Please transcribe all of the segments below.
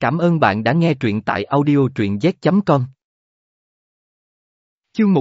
Cảm ơn bạn đã nghe truyện tại audio truyện z.com. Chương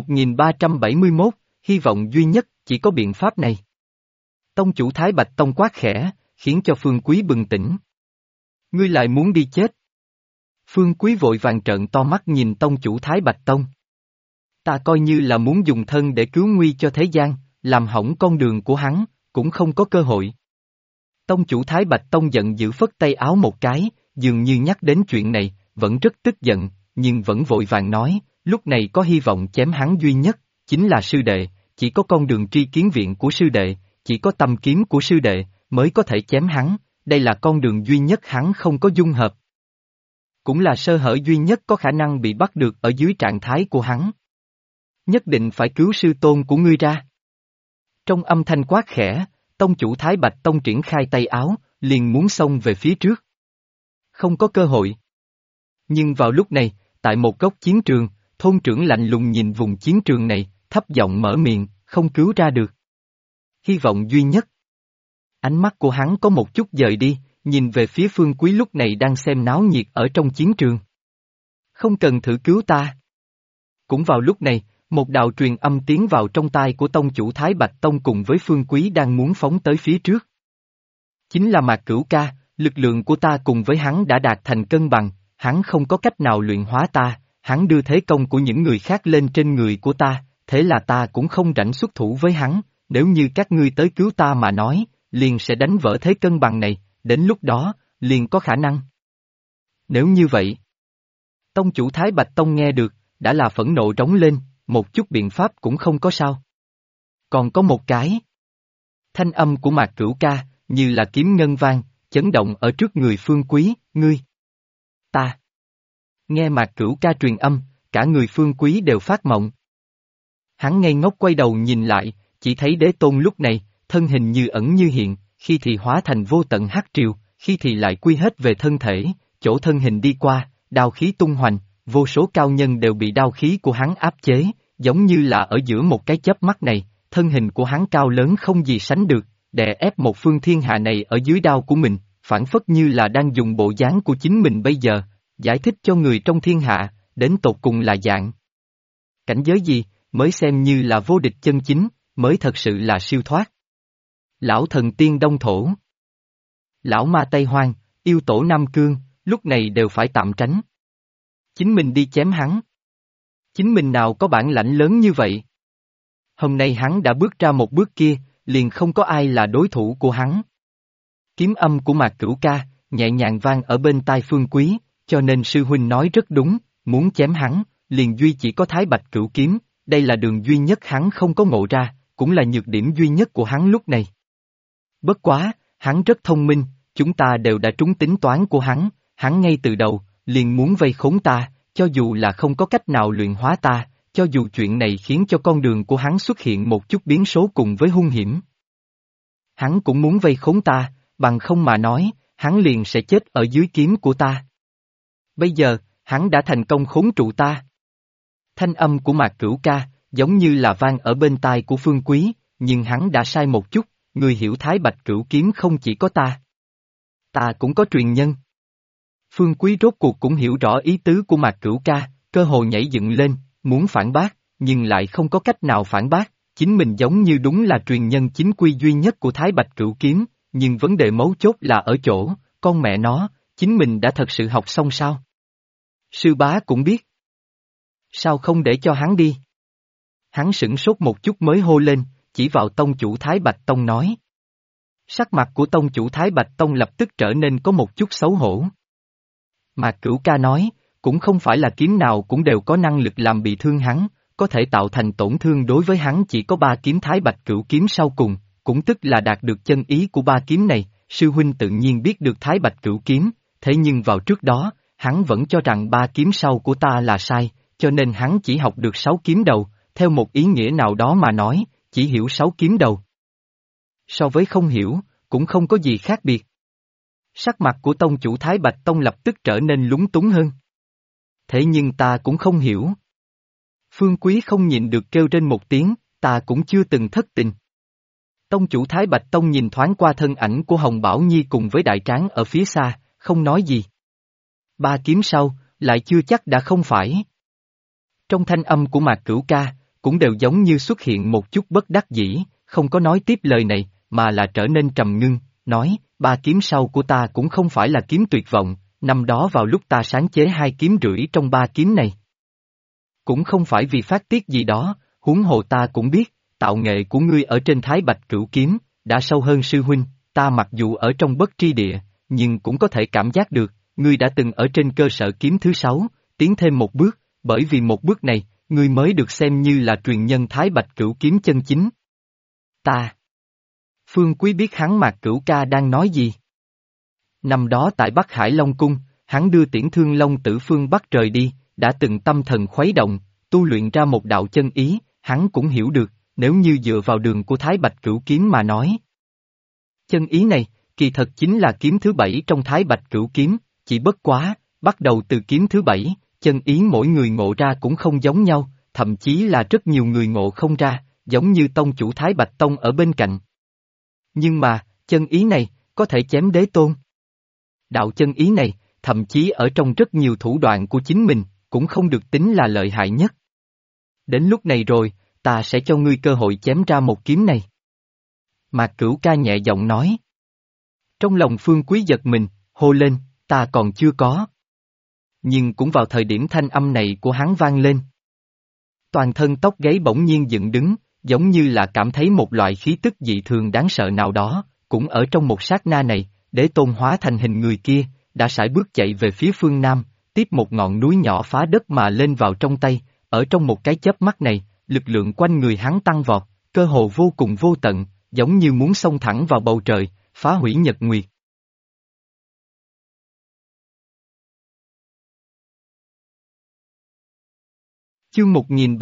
1371, hy vọng duy nhất, chỉ có biện pháp này. Tông chủ Thái Bạch Tông quát khẽ, khiến cho Phương Quý bừng tỉnh. Ngươi lại muốn đi chết? Phương Quý vội vàng trợn to mắt nhìn tông chủ Thái Bạch Tông. Ta coi như là muốn dùng thân để cứu nguy cho thế gian, làm hỏng con đường của hắn, cũng không có cơ hội. Tông chủ Thái Bạch Tông giận dữ phất tay áo một cái, dường như nhắc đến chuyện này, vẫn rất tức giận, nhưng vẫn vội vàng nói, lúc này có hy vọng chém hắn duy nhất, chính là sư đệ, chỉ có con đường tri kiến viện của sư đệ, chỉ có tâm kiếm của sư đệ, mới có thể chém hắn, đây là con đường duy nhất hắn không có dung hợp. Cũng là sơ hở duy nhất có khả năng bị bắt được ở dưới trạng thái của hắn. Nhất định phải cứu sư tôn của ngươi ra. Trong âm thanh quát khẽ, tông chủ Thái Bạch Tông triển khai tay áo, liền muốn xông về phía trước. Không có cơ hội. Nhưng vào lúc này, tại một góc chiến trường, thôn trưởng lạnh lùng nhìn vùng chiến trường này, thấp giọng mở miệng, không cứu ra được. Hy vọng duy nhất. Ánh mắt của hắn có một chút dời đi, nhìn về phía Phương Quý lúc này đang xem náo nhiệt ở trong chiến trường. Không cần thử cứu ta. Cũng vào lúc này, một đạo truyền âm tiến vào trong tai của tông chủ Thái Bạch Tông cùng với Phương Quý đang muốn phóng tới phía trước. Chính là Mạc Cửu ca, lực lượng của ta cùng với hắn đã đạt thành cân bằng, hắn không có cách nào luyện hóa ta, hắn đưa thế công của những người khác lên trên người của ta, thế là ta cũng không rảnh xuất thủ với hắn, nếu như các ngươi tới cứu ta mà nói, liền sẽ đánh vỡ thế cân bằng này, đến lúc đó, liền có khả năng. Nếu như vậy, tông chủ Thái Bạch Tông nghe được, đã là phẫn nộ trống lên, một chút biện pháp cũng không có sao. Còn có một cái. Thanh âm của Mạc Cửu ca, như là kiếm ngân vang, chấn động ở trước người Phương Quý, ngươi. Ta. Nghe Mạc Cửu ca truyền âm, cả người Phương Quý đều phát mộng. Hắn ngây ngốc quay đầu nhìn lại, chỉ thấy đế tôn lúc này, thân hình như ẩn như hiện, khi thì hóa thành vô tận hắc triều, khi thì lại quy hết về thân thể, chỗ thân hình đi qua, đao khí tung hoành, vô số cao nhân đều bị đao khí của hắn áp chế, giống như là ở giữa một cái chớp mắt này, thân hình của hắn cao lớn không gì sánh được, đè ép một phương thiên hạ này ở dưới đao của mình, phản phất như là đang dùng bộ dáng của chính mình bây giờ, giải thích cho người trong thiên hạ, đến tột cùng là dạng. Cảnh giới gì, mới xem như là vô địch chân chính, mới thật sự là siêu thoát. Lão thần tiên Đông Thổ, lão ma Tây Hoang, yêu tổ Nam Cương, lúc này đều phải tạm tránh. Chính mình đi chém hắn. Chính mình nào có bản lãnh lớn như vậy? Hôm nay hắn đã bước ra một bước kia, liền không có ai là đối thủ của hắn. Kiếm âm của Mạc Cửu ca, nhẹ nhàng vang ở bên tai Phương Quý, cho nên sư huynh nói rất đúng, muốn chém hắn, liền duy chỉ có Thái Bạch Cửu kiếm, đây là đường duy nhất hắn không có ngộ ra, cũng là nhược điểm duy nhất của hắn lúc này. Bất quá, hắn rất thông minh, chúng ta đều đã trúng tính toán của hắn ngay từ đầu, liền muốn vây khốn ta, cho dù là không có cách nào luyện hóa ta, cho dù chuyện này khiến cho con đường của hắn xuất hiện một chút biến số cùng với hung hiểm. Hắn cũng muốn vây khốn ta, bằng không mà nói, hắn liền sẽ chết ở dưới kiếm của ta. Bây giờ, hắn đã thành công khốn trụ ta. Thanh âm của Mạc Cửu ca, giống như là vang ở bên tai của Phương Quý, nhưng hắn đã sai một chút, người hiểu Thái Bạch Cửu kiếm không chỉ có ta. Ta cũng có truyền nhân. Phương Quý rốt cuộc cũng hiểu rõ ý tứ của Mạc Cửu ca, cơ hồ nhảy dựng lên, muốn phản bác, nhưng lại không có cách nào phản bác, chính mình giống như đúng là truyền nhân chính quy duy nhất của Thái Bạch Cửu kiếm, nhưng vấn đề mấu chốt là ở chỗ, con mẹ nó, chính mình đã thật sự học xong sao? Sư bá cũng biết. Sao không để cho hắn đi? Hắn sửng sốt một chút mới hô lên, chỉ vào tông chủ Thái Bạch Tông nói. Sắc mặt của tông chủ Thái Bạch Tông lập tức trở nên có một chút xấu hổ. Mạc Cửu ca nói, cũng không phải là kiếm nào cũng đều có năng lực làm bị thương hắn, có thể tạo thành tổn thương đối với hắn chỉ có 3 kiếm Thái Bạch Cửu kiếm sau cùng, cũng tức là đạt được chân ý của 3 kiếm này, sư huynh tự nhiên biết được Thái Bạch Cửu kiếm, thế nhưng vào trước đó, hắn vẫn cho rằng 3 kiếm sau của ta là sai, cho nên hắn chỉ học được 6 kiếm đầu, theo một ý nghĩa nào đó mà nói, chỉ hiểu 6 kiếm đầu. So với không hiểu, cũng không có gì khác biệt. Sắc mặt của tông chủ Thái Bạch Tông lập tức trở nên lúng túng hơn. Thế nhưng ta cũng không hiểu. Phương Quý không nhịn được kêu trên một tiếng, ta cũng chưa từng thất tình. Tông chủ Thái Bạch Tông nhìn thoáng qua thân ảnh của Hồng Bảo Nhi cùng với đại tráng ở phía xa, không nói gì. Ba kiếm sau, lại chưa chắc đã không phải. Trong thanh âm của Mạc Cửu Ca, cũng đều giống như xuất hiện một chút bất đắc dĩ, không có nói tiếp lời này, mà là trở nên trầm ngưng, nói, ba kiếm sau của ta cũng không phải là kiếm tuyệt vọng, năm đó vào lúc ta sáng chế hai kiếm rưỡi trong ba kiếm này. Cũng không phải vì phát tiết gì đó, huống hồ ta cũng biết, tạo nghệ của ngươi ở trên Thái Bạch Cửu Kiếm, đã sâu hơn sư huynh, ta mặc dù ở trong bất tri địa, nhưng cũng có thể cảm giác được, ngươi đã từng ở trên cơ sở kiếm thứ sáu, tiến thêm một bước, bởi vì một bước này, ngươi mới được xem như là truyền nhân Thái Bạch Cửu Kiếm chân chính. Ta. Phương Quý biết hắn Mạc Cửu Ca đang nói gì. Năm đó tại Bắc Hải Long Cung, hắn đưa Tiễn Thương Long Tử phương Bắc rời đi, đã từng tâm thần khuấy động, tu luyện ra một đạo chân ý, hắn cũng hiểu được, nếu như dựa vào đường của Thái Bạch Cửu Kiếm mà nói. Chân ý này, kỳ thật chính là kiếm thứ bảy trong Thái Bạch Cửu Kiếm, chỉ bất quá, bắt đầu từ kiếm thứ bảy, chân ý mỗi người ngộ ra cũng không giống nhau, thậm chí là rất nhiều người ngộ không ra, giống như tông chủ Thái Bạch Tông ở bên cạnh. Nhưng mà, chân ý này, có thể chém đế tôn. Đạo chân ý này, thậm chí ở trong rất nhiều thủ đoạn của chính mình, cũng không được tính là lợi hại nhất. Đến lúc này rồi, ta sẽ cho ngươi cơ hội chém ra một kiếm này. Mạc Cửu Ca nhẹ giọng nói. Trong lòng Phương Quý giật mình, hô lên, ta còn chưa có. Nhưng cũng vào thời điểm thanh âm này của hắn vang lên. Toàn thân tóc gáy bỗng nhiên dựng đứng, giống như là cảm thấy một loại khí tức dị thường đáng sợ nào đó, cũng ở trong một sát na này, Đế Tôn hóa thành hình người kia, đã sải bước chạy về phía phương Nam, tiếp một ngọn núi nhỏ phá đất mà lên vào trong tay, ở trong một cái chớp mắt này, lực lượng quanh người hắn tăng vọt, cơ hồ vô cùng vô tận, giống như muốn xông thẳng vào bầu trời, phá hủy nhật nguyệt. Chương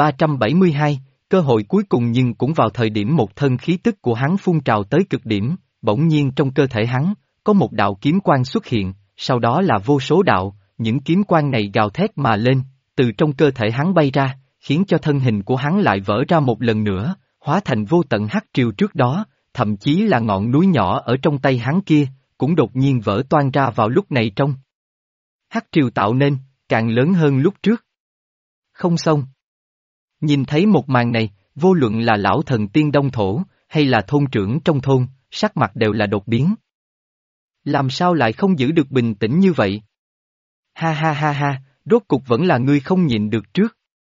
1372, cơ hội cuối cùng nhưng cũng vào thời điểm một thân khí tức của hắn phun trào tới cực điểm, bỗng nhiên trong cơ thể hắn, có một đạo kiếm quang xuất hiện, sau đó là vô số đạo, những kiếm quang này gào thét mà lên, từ trong cơ thể hắn bay ra, khiến cho thân hình của hắn lại vỡ ra một lần nữa, hóa thành vô tận hắc triều trước đó, thậm chí là ngọn núi nhỏ ở trong tay hắn kia, cũng đột nhiên vỡ toang ra vào lúc này trong. Hắc triều tạo nên, càng lớn hơn lúc trước. Không xong. Nhìn thấy một màn này, vô luận là lão thần tiên Đông Thổ, hay là thôn trưởng trong thôn, sắc mặt đều là đột biến. Làm sao lại không giữ được bình tĩnh như vậy? Ha ha ha ha, rốt cục vẫn là ngươi không nhịn được trước.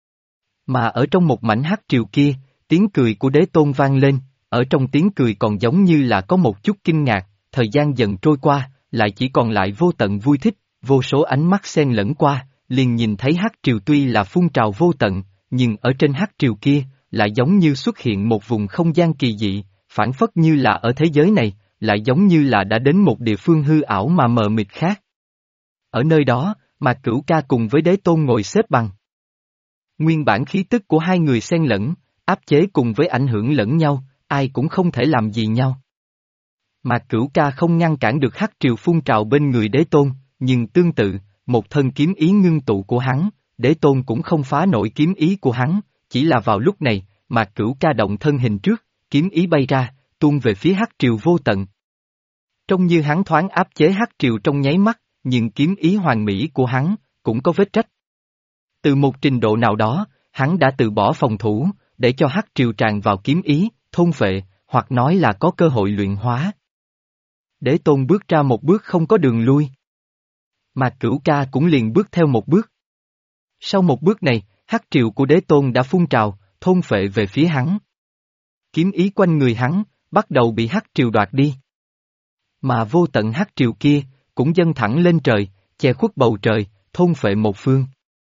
Mà ở trong một mảnh hắc triều kia, tiếng cười của Đế Tôn vang lên, ở trong tiếng cười còn giống như là có một chút kinh ngạc, thời gian dần trôi qua, lại chỉ còn lại vô tận vui thích, vô số ánh mắt xen lẫn qua, liền nhìn thấy hắc triều tuy là phun trào vô tận, nhưng ở trên hắc triều kia, lại giống như xuất hiện một vùng không gian kỳ dị, phản phất như là ở thế giới này, lại giống như là đã đến một địa phương hư ảo mà mờ mịt khác. Ở nơi đó, Mạc Cửu Ca cùng với Đế Tôn ngồi xếp bằng. Nguyên bản khí tức của hai người xen lẫn, áp chế cùng với ảnh hưởng lẫn nhau, ai cũng không thể làm gì nhau. Mạc Cửu Ca không ngăn cản được hắc triều phun trào bên người Đế Tôn, nhưng tương tự, một thân kiếm ý ngưng tụ của hắn, Đế Tôn cũng không phá nổi kiếm ý của hắn, chỉ là vào lúc này, Mạc Cửu Ca động thân hình trước, kiếm ý bay ra, tuôn về phía hắc triều vô tận. Trông như hắn thoáng áp chế hắc triều trong nháy mắt, nhưng kiếm ý hoàn mỹ của hắn, cũng có vết rách. Từ một trình độ nào đó, hắn đã từ bỏ phòng thủ, để cho hắc triều tràn vào kiếm ý, thôn phệ, hoặc nói là có cơ hội luyện hóa. Đế Tôn bước ra một bước không có đường lui. Mạc Cửu Ca cũng liền bước theo một bước. Sau một bước này, hắc triều của Đế Tôn đã phun trào, thôn phệ về phía hắn. Kiếm ý quanh người hắn, bắt đầu bị hắc triều đoạt đi. Mà vô tận hắc triều kia, cũng dâng thẳng lên trời, che khuất bầu trời, thôn phệ một phương.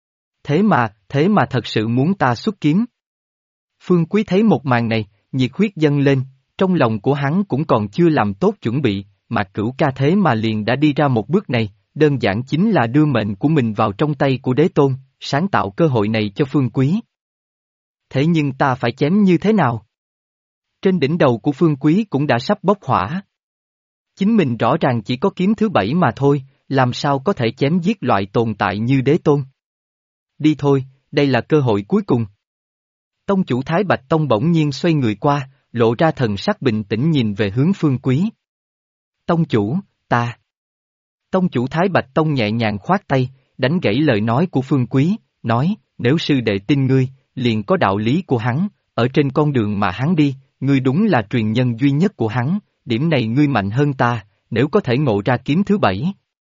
Thế mà thật sự muốn ta xuất kiếm. Phương Quý thấy một màn này, nhiệt huyết dâng lên, trong lòng của hắn cũng còn chưa làm tốt chuẩn bị, mà Cửu Ca thế mà liền đã đi ra một bước này, đơn giản chính là đưa mệnh của mình vào trong tay của Đế Tôn, sáng tạo cơ hội này cho Phương Quý. Thế nhưng ta phải chém như thế nào? Trên đỉnh đầu của Phương Quý cũng đã sắp bốc hỏa. Chính mình rõ ràng chỉ có kiếm thứ bảy mà thôi, làm sao có thể chém giết loại tồn tại như Đế Tôn. Đi thôi, đây là cơ hội cuối cùng. Tông chủ Thái Bạch Tông bỗng nhiên xoay người qua, lộ ra thần sắc bình tĩnh nhìn về hướng Phương Quý. Tông chủ, ta. Tông chủ Thái Bạch Tông nhẹ nhàng khoát tay, đánh gãy lời nói của Phương Quý, nói, nếu sư đệ tin ngươi, liền có đạo lý của hắn, ở trên con đường mà hắn đi, ngươi đúng là truyền nhân duy nhất của hắn, điểm này ngươi mạnh hơn ta, nếu có thể ngộ ra kiếm thứ 7.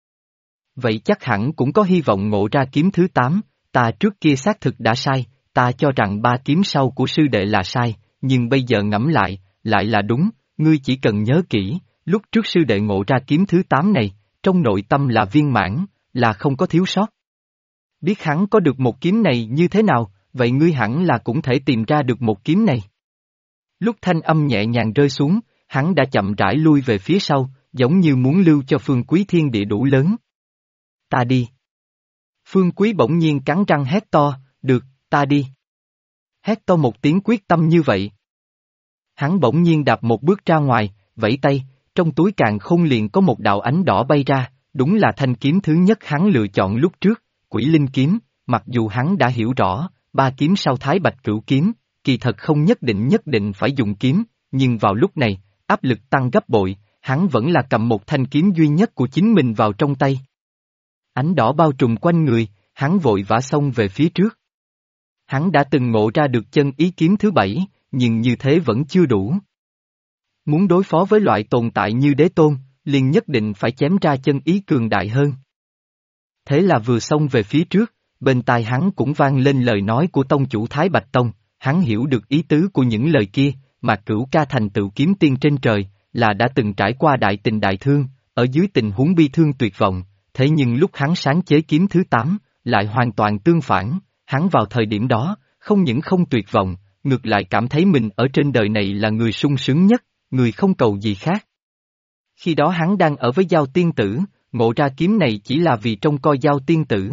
Vậy chắc hẳn cũng có hy vọng ngộ ra kiếm thứ 8, ta trước kia xác thực đã sai, ta cho rằng 3 kiếm sau của sư đệ là sai, nhưng bây giờ ngẫm lại là đúng, ngươi chỉ cần nhớ kỹ, lúc trước sư đệ ngộ ra kiếm thứ 8 này, trong nội tâm là viên mãn, là không có thiếu sót. Biết hắn có được một kiếm này như thế nào, vậy ngươi hẳn là cũng thể tìm ra được một kiếm này. Lúc thanh âm nhẹ nhàng rơi xuống, hắn đã chậm rãi lui về phía sau, giống như muốn lưu cho Phương Quý thiên địa đủ lớn. Ta đi. Phương Quý bỗng nhiên cắn răng hét to, được, ta đi. Hét to một tiếng quyết tâm như vậy. Hắn bỗng nhiên đạp một bước ra ngoài, vẫy tay, trong túi càn khôn liền có một đạo ánh đỏ bay ra, đúng là thanh kiếm thứ nhất hắn lựa chọn lúc trước, Quỷ Linh kiếm, mặc dù hắn đã hiểu rõ, 3 kiếm sau Thái Bạch Cửu kiếm, kỳ thật không nhất định phải dùng kiếm, nhưng vào lúc này, áp lực tăng gấp bội, hắn vẫn là cầm một thanh kiếm duy nhất của chính mình vào trong tay. Ánh đỏ bao trùm quanh người, hắn vội vã xông về phía trước. Hắn đã từng ngộ ra được chân ý kiếm thứ 7, nhưng như thế vẫn chưa đủ. Muốn đối phó với loại tồn tại như đế tôn, liền nhất định phải chém ra chân ý cường đại hơn. Thế là vừa xông về phía trước, bên tai hắn cũng vang lên lời nói của tông chủ Thái Bạch Tông, hắn hiểu được ý tứ của những lời kia, mà Cửu Ca thành tựu kiếm tiên trên trời, là đã từng trải qua đại tình đại thương, ở dưới tình huống bi thương tuyệt vọng, thế nhưng lúc hắn sáng chế kiếm thứ 8, lại hoàn toàn tương phản, hắn vào thời điểm đó, không những không tuyệt vọng, ngược lại cảm thấy mình ở trên đời này là người sung sướng nhất, người không cầu gì khác. Khi đó hắn đang ở với Giao Tiên Tử, ngộ ra kiếm này chỉ là vì trông coi Giao Tiên Tử.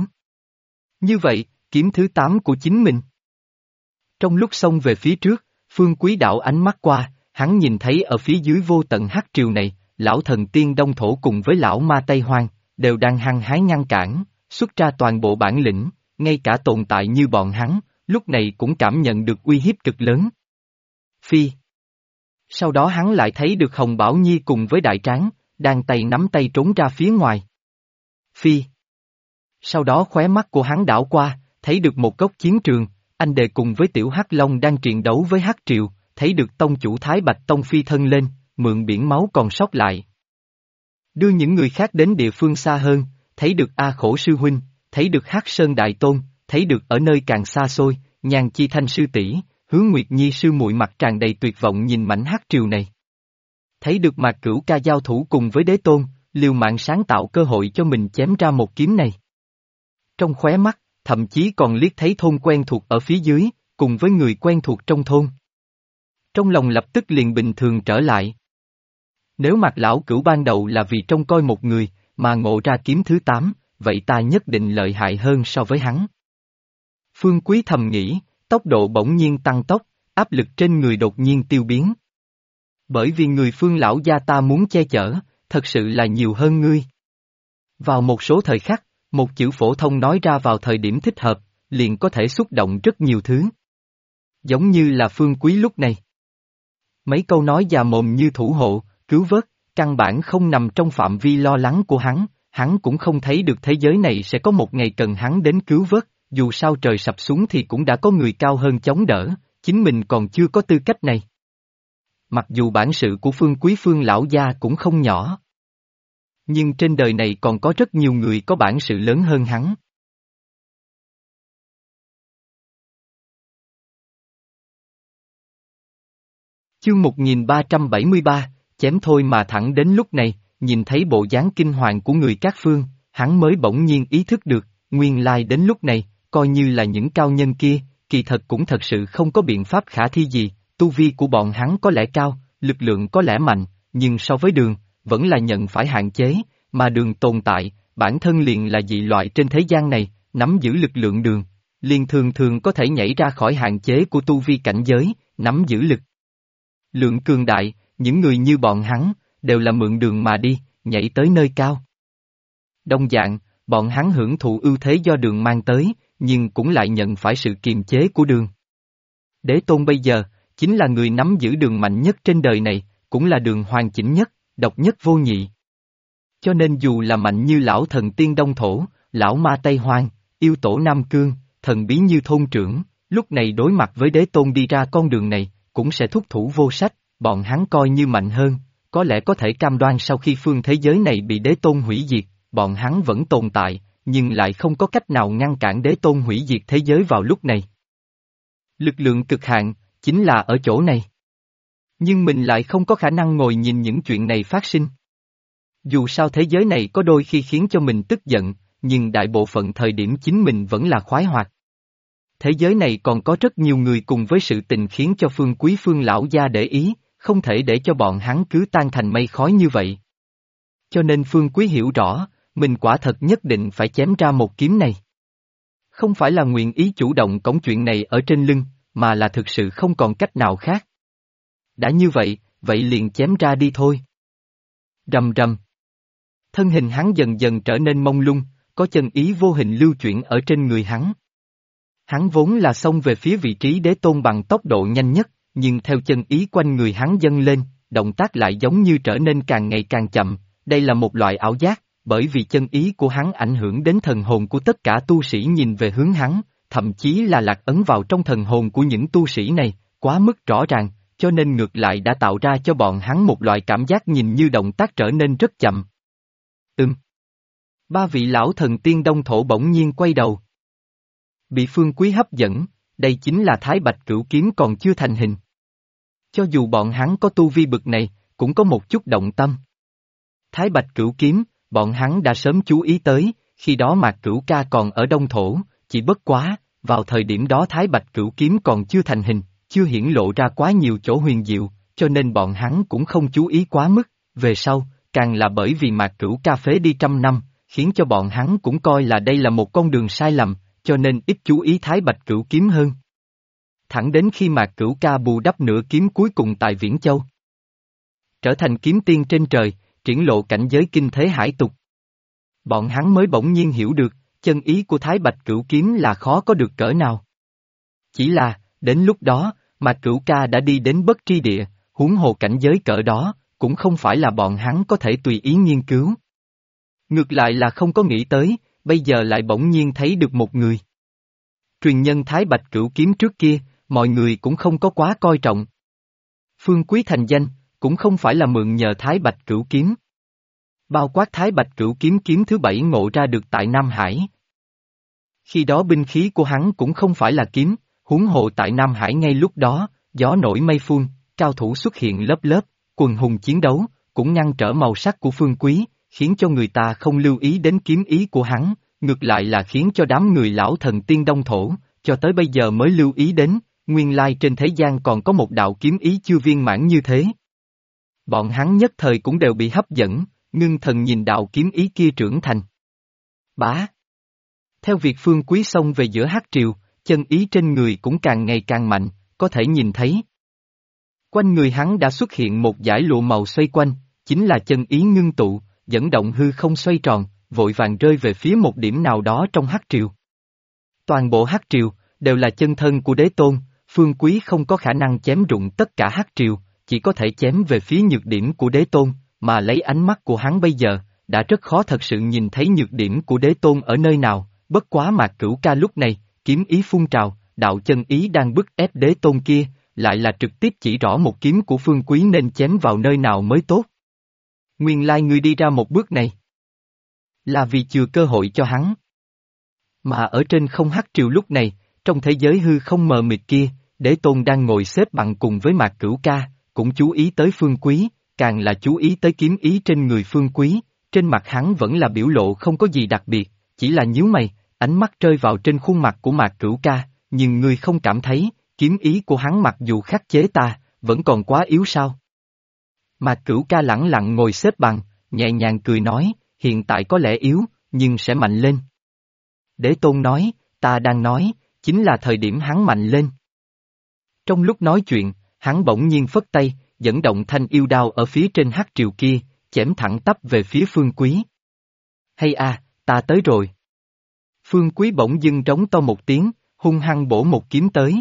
Như vậy, kiếm thứ 8 của chính mình. Trong lúc xông về phía trước, Phương Quý đảo ánh mắt qua, hắn nhìn thấy ở phía dưới vô tận hắc triều này, lão thần tiên Đông Thổ cùng với lão ma Tây Hoang, đều đang hăng hái ngăn cản, xuất ra toàn bộ bản lĩnh, ngay cả tồn tại như bọn hắn, lúc này cũng cảm nhận được uy hiếp cực lớn. Phi. Sau đó hắn lại thấy được Hồng Bảo Nhi cùng với Đại Tráng, đang tay nắm tay trốn ra phía ngoài. Phi. Sau đó khóe mắt của hắn đảo qua, thấy được một góc chiến trường, anh đề cùng với Tiểu Hắc Long đang triền đấu với Hắc Triều, thấy được tông chủ Thái Bạch Tông phi thân lên, mượn biển máu còn sót lại. Đưa những người khác đến địa phương xa hơn, thấy được A Khổ Sư Huynh, thấy được Hắc Sơn Đại Tôn, thấy được ở nơi càng xa xôi, Nhàn Chi Thanh Sư tỷ, Hứa Nguyệt Nhi sư muội mặt tràn đầy tuyệt vọng nhìn mảnh Hắc Triều này. Thấy được Mạc Cửu Ca giao thủ cùng với Đế Tôn, liều mạng sáng tạo cơ hội cho mình chém ra một kiếm này. Trong khóe mắt, thậm chí còn liếc thấy thôn quen thuộc ở phía dưới, cùng với người quen thuộc trong thôn. Trong lòng lập tức liền bình thường trở lại. Nếu Mạc Lão Cửu ban đầu là vì trông coi một người, mà ngộ ra kiếm thứ 8, vậy ta nhất định lợi hại hơn so với hắn. Phương Quý thầm nghĩ, tốc độ bỗng nhiên tăng tốc, áp lực trên người đột nhiên tiêu biến. Bởi vì người Phương lão gia ta muốn che chở, thật sự là nhiều hơn ngươi. Vào một số thời khắc, một chữ phổ thông nói ra vào thời điểm thích hợp, liền có thể xúc động rất nhiều thứ. Giống như là Phương Quý lúc này. Mấy câu nói già mồm như thủ hộ, cứu vớt, căn bản không nằm trong phạm vi lo lắng của hắn cũng không thấy được thế giới này sẽ có một ngày cần hắn đến cứu vớt, dù sao trời sập xuống thì cũng đã có người cao hơn chống đỡ, chính mình còn chưa có tư cách này. Mặc dù bản sự của Phương Quý Phương lão gia cũng không nhỏ. Nhưng trên đời này còn có rất nhiều người có bản sự lớn hơn hắn. Chương 1373, chém thôi mà thẳng đến lúc này, nhìn thấy bộ dáng kinh hoàng của người các phương, hắn mới bỗng nhiên ý thức được, nguyên lai đến lúc này, coi như là những cao nhân kia, kỳ thật cũng thật sự không có biện pháp khả thi gì, tu vi của bọn hắn có lẽ cao, lực lượng có lẽ mạnh, nhưng so với Đường, vẫn là nhận phải hạn chế, mà Đường tồn tại, bản thân liền là dị loại trên thế gian này, nắm giữ lực lượng Đường, liền thường thường có thể nhảy ra khỏi hạn chế của tu vi cảnh giới, nắm giữ lực lượng cường đại, những người như bọn hắn, đều là mượn Đường mà đi, nhảy tới nơi cao. Đồng dạng, bọn hắn hưởng thụ ưu thế do Đường mang tới, nhưng cũng lại nhận phải sự kiềm chế của Đường. Đế Tôn bây giờ, chính là người nắm giữ Đường mạnh nhất trên đời này, cũng là Đường hoàn chỉnh nhất, độc nhất vô nhị. Cho nên dù là mạnh như lão thần tiên Đông Thổ, lão ma Tây Hoang, yêu tổ Nam Cương, thần bí như thôn trưởng, lúc này đối mặt với đế tôn đi ra con đường này, cũng sẽ thúc thủ vô sách, bọn hắn coi như mạnh hơn, có lẽ có thể cam đoan sau khi phương thế giới này bị đế tôn hủy diệt, bọn hắn vẫn tồn tại, nhưng lại không có cách nào ngăn cản đế tôn hủy diệt thế giới vào lúc này. Lực lượng cực hạn, chính là ở chỗ này. Nhưng mình lại không có khả năng ngồi nhìn những chuyện này phát sinh. Dù sao thế giới này có đôi khi khiến cho mình tức giận, nhưng đại bộ phận thời điểm chính mình vẫn là khoái hoạt. Thế giới này còn có rất nhiều người cùng với sự tình khiến cho Phương Quý Phương lão gia để ý, không thể để cho bọn hắn cứ tan thành mây khói như vậy. Cho nên Phương Quý hiểu rõ, mình quả thật nhất định phải chém ra một kiếm này. Không phải là nguyện ý chủ động cõng chuyện này ở trên lưng, mà là thực sự không còn cách nào khác. Đã như vậy, vậy liền chém ra đi thôi. Rầm rầm. Thân hình hắn dần dần trở nên mông lung, có chân ý vô hình lưu chuyển ở trên người hắn. Hắn vốn là xông về phía vị trí đế tôn bằng tốc độ nhanh nhất, nhưng theo chân ý quanh người hắn dâng lên, động tác lại giống như trở nên càng ngày càng chậm, đây là một loại ảo giác, bởi vì chân ý của hắn ảnh hưởng đến thần hồn của tất cả tu sĩ nhìn về hướng hắn, thậm chí là lạc ấn vào trong thần hồn của những tu sĩ này, quá mức rõ ràng, cho nên ngược lại đã tạo ra cho bọn hắn một loại cảm giác nhìn như động tác trở nên rất chậm. Ba vị lão thần tiên Đông Thổ bỗng nhiên quay đầu. Bị Phương Quý hấp dẫn, đây chính là Thái Bạch Cửu Kiếm còn chưa thành hình. Cho dù bọn hắn có tu vi bực này, cũng có một chút động tâm. Thái Bạch Cửu Kiếm, bọn hắn đã sớm chú ý tới, khi đó Mạc Cửu Ca còn ở Đông Thổ, chỉ bất quá, vào thời điểm đó Thái Bạch Cửu Kiếm còn chưa thành hình, chưa hiển lộ ra quá nhiều chỗ huyền diệu, cho nên bọn hắn cũng không chú ý quá mức, về sau, càng là bởi vì Mạc Cửu Ca phế đi trăm năm, khiến cho bọn hắn cũng coi là đây là một con đường sai lầm, cho nên ít chú ý Thái Bạch Cửu Kiếm hơn. Thẳng đến khi Mạc Cửu Ca bù đắp nửa kiếm cuối cùng tại Viễn Châu, trở thành kiếm tiên trên trời, triển lộ cảnh giới kinh thế hải tục. Bọn hắn mới bỗng nhiên hiểu được, chân ý của Thái Bạch Cửu Kiếm là khó có được cỡ nào. Chỉ là, đến lúc đó, Mạc Cửu Ca đã đi đến bất tri địa, huống hồ cảnh giới cỡ đó, cũng không phải là bọn hắn có thể tùy ý nghiên cứu. Ngược lại là không có nghĩ tới, bây giờ lại bỗng nhiên thấy được một người. Truyền nhân Thái Bạch Cửu Kiếm trước kia, mọi người cũng không có quá coi trọng. Phương Quý thành danh, cũng không phải là mượn nhờ Thái Bạch Cửu Kiếm. Bao quát Thái Bạch Cửu Kiếm kiếm thứ 7 ngộ ra được tại Nam Hải. Khi đó binh khí của hắn cũng không phải là kiếm, huống hồ tại Nam Hải ngay lúc đó, gió nổi mây phun, cao thủ xuất hiện lớp lớp, quần hùng chiến đấu, cũng ngăn trở màu sắc của Phương Quý, khiến cho người ta không lưu ý đến kiếm ý của hắn, ngược lại là khiến cho đám người lão thần tiên Đông Thổ, cho tới bây giờ mới lưu ý đến, nguyên lai trên thế gian còn có một đạo kiếm ý chưa viên mãn như thế. Bọn hắn nhất thời cũng đều bị hấp dẫn, ngưng thần nhìn đạo kiếm ý kia trưởng thành. Bá! Theo việc Phương Quý xông về giữa hắc triều, chân ý trên người cũng càng ngày càng mạnh, có thể nhìn thấy. Quanh người hắn đã xuất hiện một dải lụa màu xoay quanh, chính là chân ý ngưng tụ, dẫn động hư không xoay tròn, vội vàng rơi về phía một điểm nào đó trong hắc triều. Toàn bộ hắc triều, đều là chân thân của đế tôn, Phương Quý không có khả năng chém rụng tất cả hắc triều, chỉ có thể chém về phía nhược điểm của đế tôn, mà lấy ánh mắt của hắn bây giờ, đã rất khó thật sự nhìn thấy nhược điểm của đế tôn ở nơi nào, bất quá Mạc Cửu Ca lúc này, kiếm ý phun trào, đạo chân ý đang bức ép đế tôn kia, lại là trực tiếp chỉ rõ một kiếm của Phương Quý nên chém vào nơi nào mới tốt. Nguyên lai ngươi đi ra một bước này, là vì chừa cơ hội cho hắn. Mà ở trên không hắc triều lúc này, trong thế giới hư không mờ mịt kia, đế tôn đang ngồi xếp bằng cùng với Mạc Cửu Ca, cũng chú ý tới Phương Quý, càng là chú ý tới kiếm ý trên người Phương Quý, trên mặt hắn vẫn là biểu lộ không có gì đặc biệt, chỉ là nhíu mày, ánh mắt rơi vào trên khuôn mặt của Mạc Cửu Ca, nhưng ngươi không cảm thấy, kiếm ý của hắn mặc dù khắc chế ta, vẫn còn quá yếu sao? Mạc Cửu Ca lẳng lặng ngồi xếp bằng, nhẹ nhàng cười nói, hiện tại có lẽ yếu, nhưng sẽ mạnh lên. Đế Tôn nói, ta đang nói, chính là thời điểm hắn mạnh lên. Trong lúc nói chuyện, hắn bỗng nhiên phất tay, dẫn động thanh yêu đao ở phía trên hắc triều kia, chém thẳng tắp về phía Phương Quý. Hay à, ta tới rồi. Phương Quý bỗng dưng trống to một tiếng, hung hăng bổ một kiếm tới.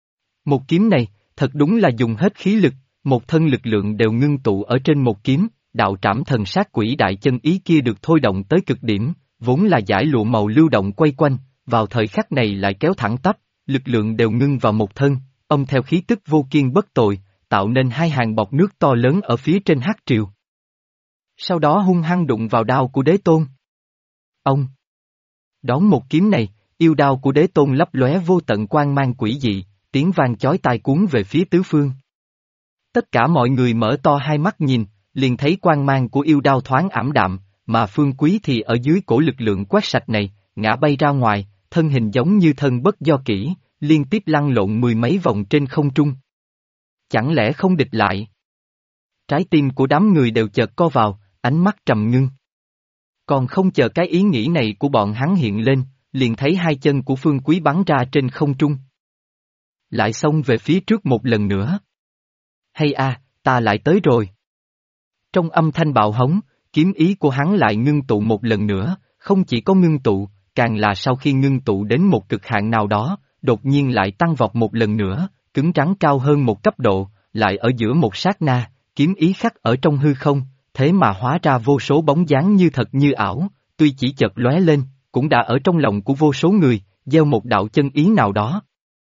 Một kiếm này, thật đúng là dùng hết khí lực, một thân lực lượng đều ngưng tụ ở trên một kiếm, đạo trảm thần sát quỷ đại chân ý kia được thôi động tới cực điểm, vốn là dải lụa màu lưu động quay quanh, vào thời khắc này lại kéo thẳng tắp, lực lượng đều ngưng vào một thân, ông theo khí tức vô kiên bất tội, tạo nên hai hàng bọt nước to lớn ở phía trên hắc triều. Sau đó hung hăng đụng vào đao của đế tôn. Ông đón một kiếm này, yêu đao của đế tôn lấp lóe vô tận quang mang quỷ dị, tiếng vang chói tai cuốn về phía tứ phương. Tất cả mọi người mở to hai mắt nhìn, liền thấy quang mang của yêu đao thoáng ảm đạm, mà Phương Quý thì ở dưới cổ lực lượng quét sạch này, ngã bay ra ngoài, thân hình giống như thân bất do kỹ, liên tiếp lăn lộn mười mấy vòng trên không trung. Chẳng lẽ không địch lại? Trái tim của đám người đều chợt co vào, ánh mắt trầm ngưng. Còn không chờ cái ý nghĩ này của bọn hắn hiện lên, liền thấy hai chân của Phương Quý bắn ra trên không trung. Lại xông về phía trước một lần nữa. Hay a, ta lại tới rồi. Trong âm thanh bạo hống, kiếm ý của hắn lại ngưng tụ một lần nữa, không chỉ có ngưng tụ, càng là sau khi ngưng tụ đến một cực hạn nào đó, đột nhiên lại tăng vọt một lần nữa, cứng rắn cao hơn một cấp độ, lại ở giữa một sát na, kiếm ý khắc ở trong hư không, thế mà hóa ra vô số bóng dáng như thật như ảo, tuy chỉ chợt lóe lên, cũng đã ở trong lòng của vô số người, gieo một đạo chân ý nào đó.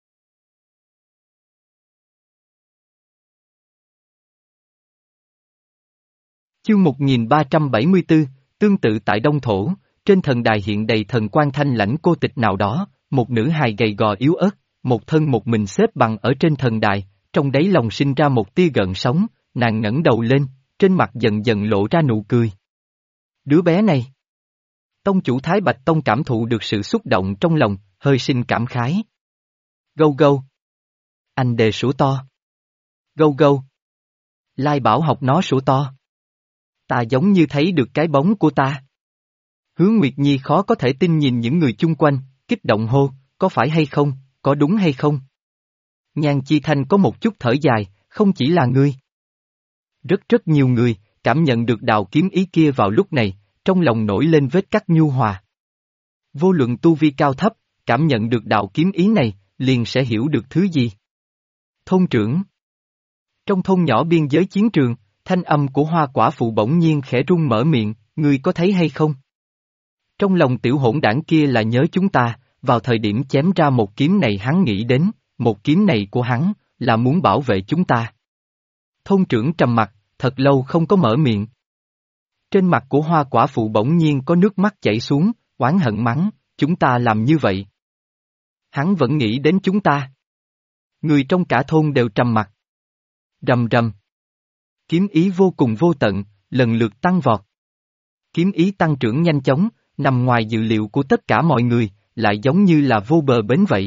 Chương 1374, tương tự tại Đông Thổ, trên thần đài hiện đầy thần quan thanh lãnh cô tịch nào đó, một nữ hài gầy gò yếu ớt, một thân một mình xếp bằng ở trên thần đài, trong đáy lòng sinh ra một tia gợn sóng, nàng ngẩng đầu lên, trên mặt dần dần lộ ra nụ cười. Đứa bé này. Tông chủ Thái Bạch Tông cảm thụ được sự xúc động trong lòng, hơi sinh cảm khái. Gâu gâu. Anh đề sủa to. Gâu gâu. Lai bảo học nó sủa to. Ta giống như thấy được cái bóng của ta. Hứa Nguyệt Nhi khó có thể tin nhìn những người chung quanh, kích động hô, có phải hay không, có đúng hay không? Nhan Chi Thanh có một chút thở dài, không chỉ là ngươi. Rất nhiều người, cảm nhận được đạo kiếm ý kia vào lúc này, trong lòng nổi lên vết cắt nhu hòa. Vô luận tu vi cao thấp, cảm nhận được đạo kiếm ý này, liền sẽ hiểu được thứ gì. Thôn trưởng. Trong thôn nhỏ biên giới chiến trường, thanh âm của Hoa Quả Phụ bỗng nhiên khẽ run mở miệng, ngươi có thấy hay không? Trong lòng tiểu hỗn đảng kia là nhớ chúng ta, vào thời điểm chém ra một kiếm này hắn nghĩ đến, một kiếm này của hắn, là muốn bảo vệ chúng ta. Thôn trưởng trầm mặt, thật lâu không có mở miệng. Trên mặt của Hoa Quả Phụ bỗng nhiên có nước mắt chảy xuống, oán hận mắng, chúng ta làm như vậy. Hắn vẫn nghĩ đến chúng ta. Người trong cả thôn đều trầm mặt. Rầm rầm. Kiếm ý vô cùng vô tận, lần lượt tăng vọt. Kiếm ý tăng trưởng nhanh chóng, nằm ngoài dự liệu của tất cả mọi người, lại giống như là vô bờ bến vậy.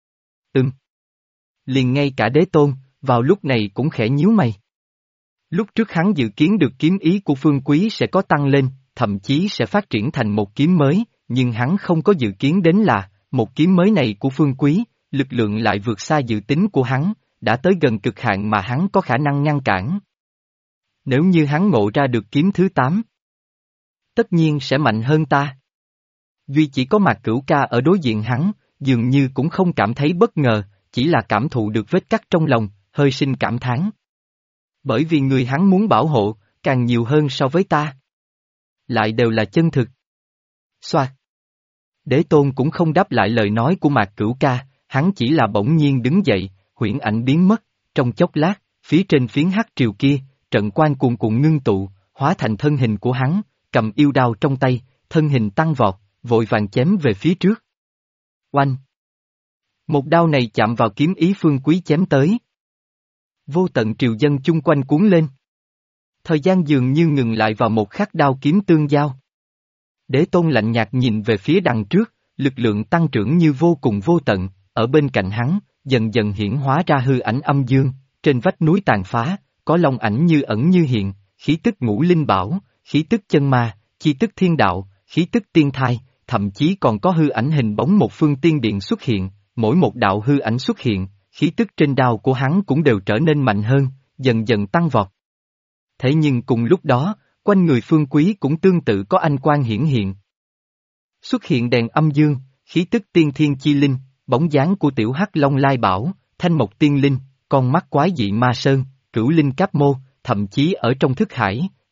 Liền ngay cả đế tôn, vào lúc này cũng khẽ nhíu mày. Lúc trước hắn dự kiến được kiếm ý của Phương Quý sẽ có tăng lên, thậm chí sẽ phát triển thành một kiếm mới, nhưng hắn không có dự kiến đến là, một kiếm mới này của Phương Quý, lực lượng lại vượt xa dự tính của hắn, đã tới gần cực hạn mà hắn có khả năng ngăn cản. Nếu như hắn ngộ ra được kiếm thứ 8, tất nhiên sẽ mạnh hơn ta. Duy chỉ có Mạc Cửu Ca ở đối diện hắn, dường như cũng không cảm thấy bất ngờ, chỉ là cảm thụ được vết cắt trong lòng, hơi sinh cảm thán. Bởi vì người hắn muốn bảo hộ, càng nhiều hơn so với ta. Lại đều là chân thực. Xoạt. Đế Tôn cũng không đáp lại lời nói của Mạc Cửu Ca, hắn chỉ là bỗng nhiên đứng dậy, huyễn ảnh biến mất, trong chốc lát, phía trên phiến hắc triều kia, trận quang cuồn cuộn ngưng tụ, hóa thành thân hình của hắn, cầm yêu đao trong tay, thân hình tăng vọt, vội vàng chém về phía trước. Oanh! Một đao này chạm vào kiếm ý Phương Quý chém tới. Vô tận triều dân chung quanh cuốn lên. Thời gian dường như ngừng lại vào một khắc đao kiếm tương giao. Đế Tôn lạnh nhạt nhìn về phía đằng trước, lực lượng tăng trưởng như vô cùng vô tận, ở bên cạnh hắn, dần dần hiển hóa ra hư ảnh âm dương, trên vách núi tàn phá, có long ảnh như ẩn như hiện, khí tức ngũ linh bảo, khí tức chân ma, chi tức thiên đạo, khí tức tiên thai, thậm chí còn có hư ảnh hình bóng một phương tiên điện xuất hiện, mỗi một đạo hư ảnh xuất hiện, khí tức trên đao của hắn cũng đều trở nên mạnh hơn, dần dần tăng vọt. Thế nhưng cùng lúc đó, quanh người Phương Quý cũng tương tự có anh quang hiển hiện. Xuất hiện đèn âm dương, khí tức tiên thiên chi linh, bóng dáng của tiểu hắc long lai bảo, thanh mộc tiên linh, con mắt quái dị ma sơn, cửu linh cáp mô, thậm chí ở trong thức hải,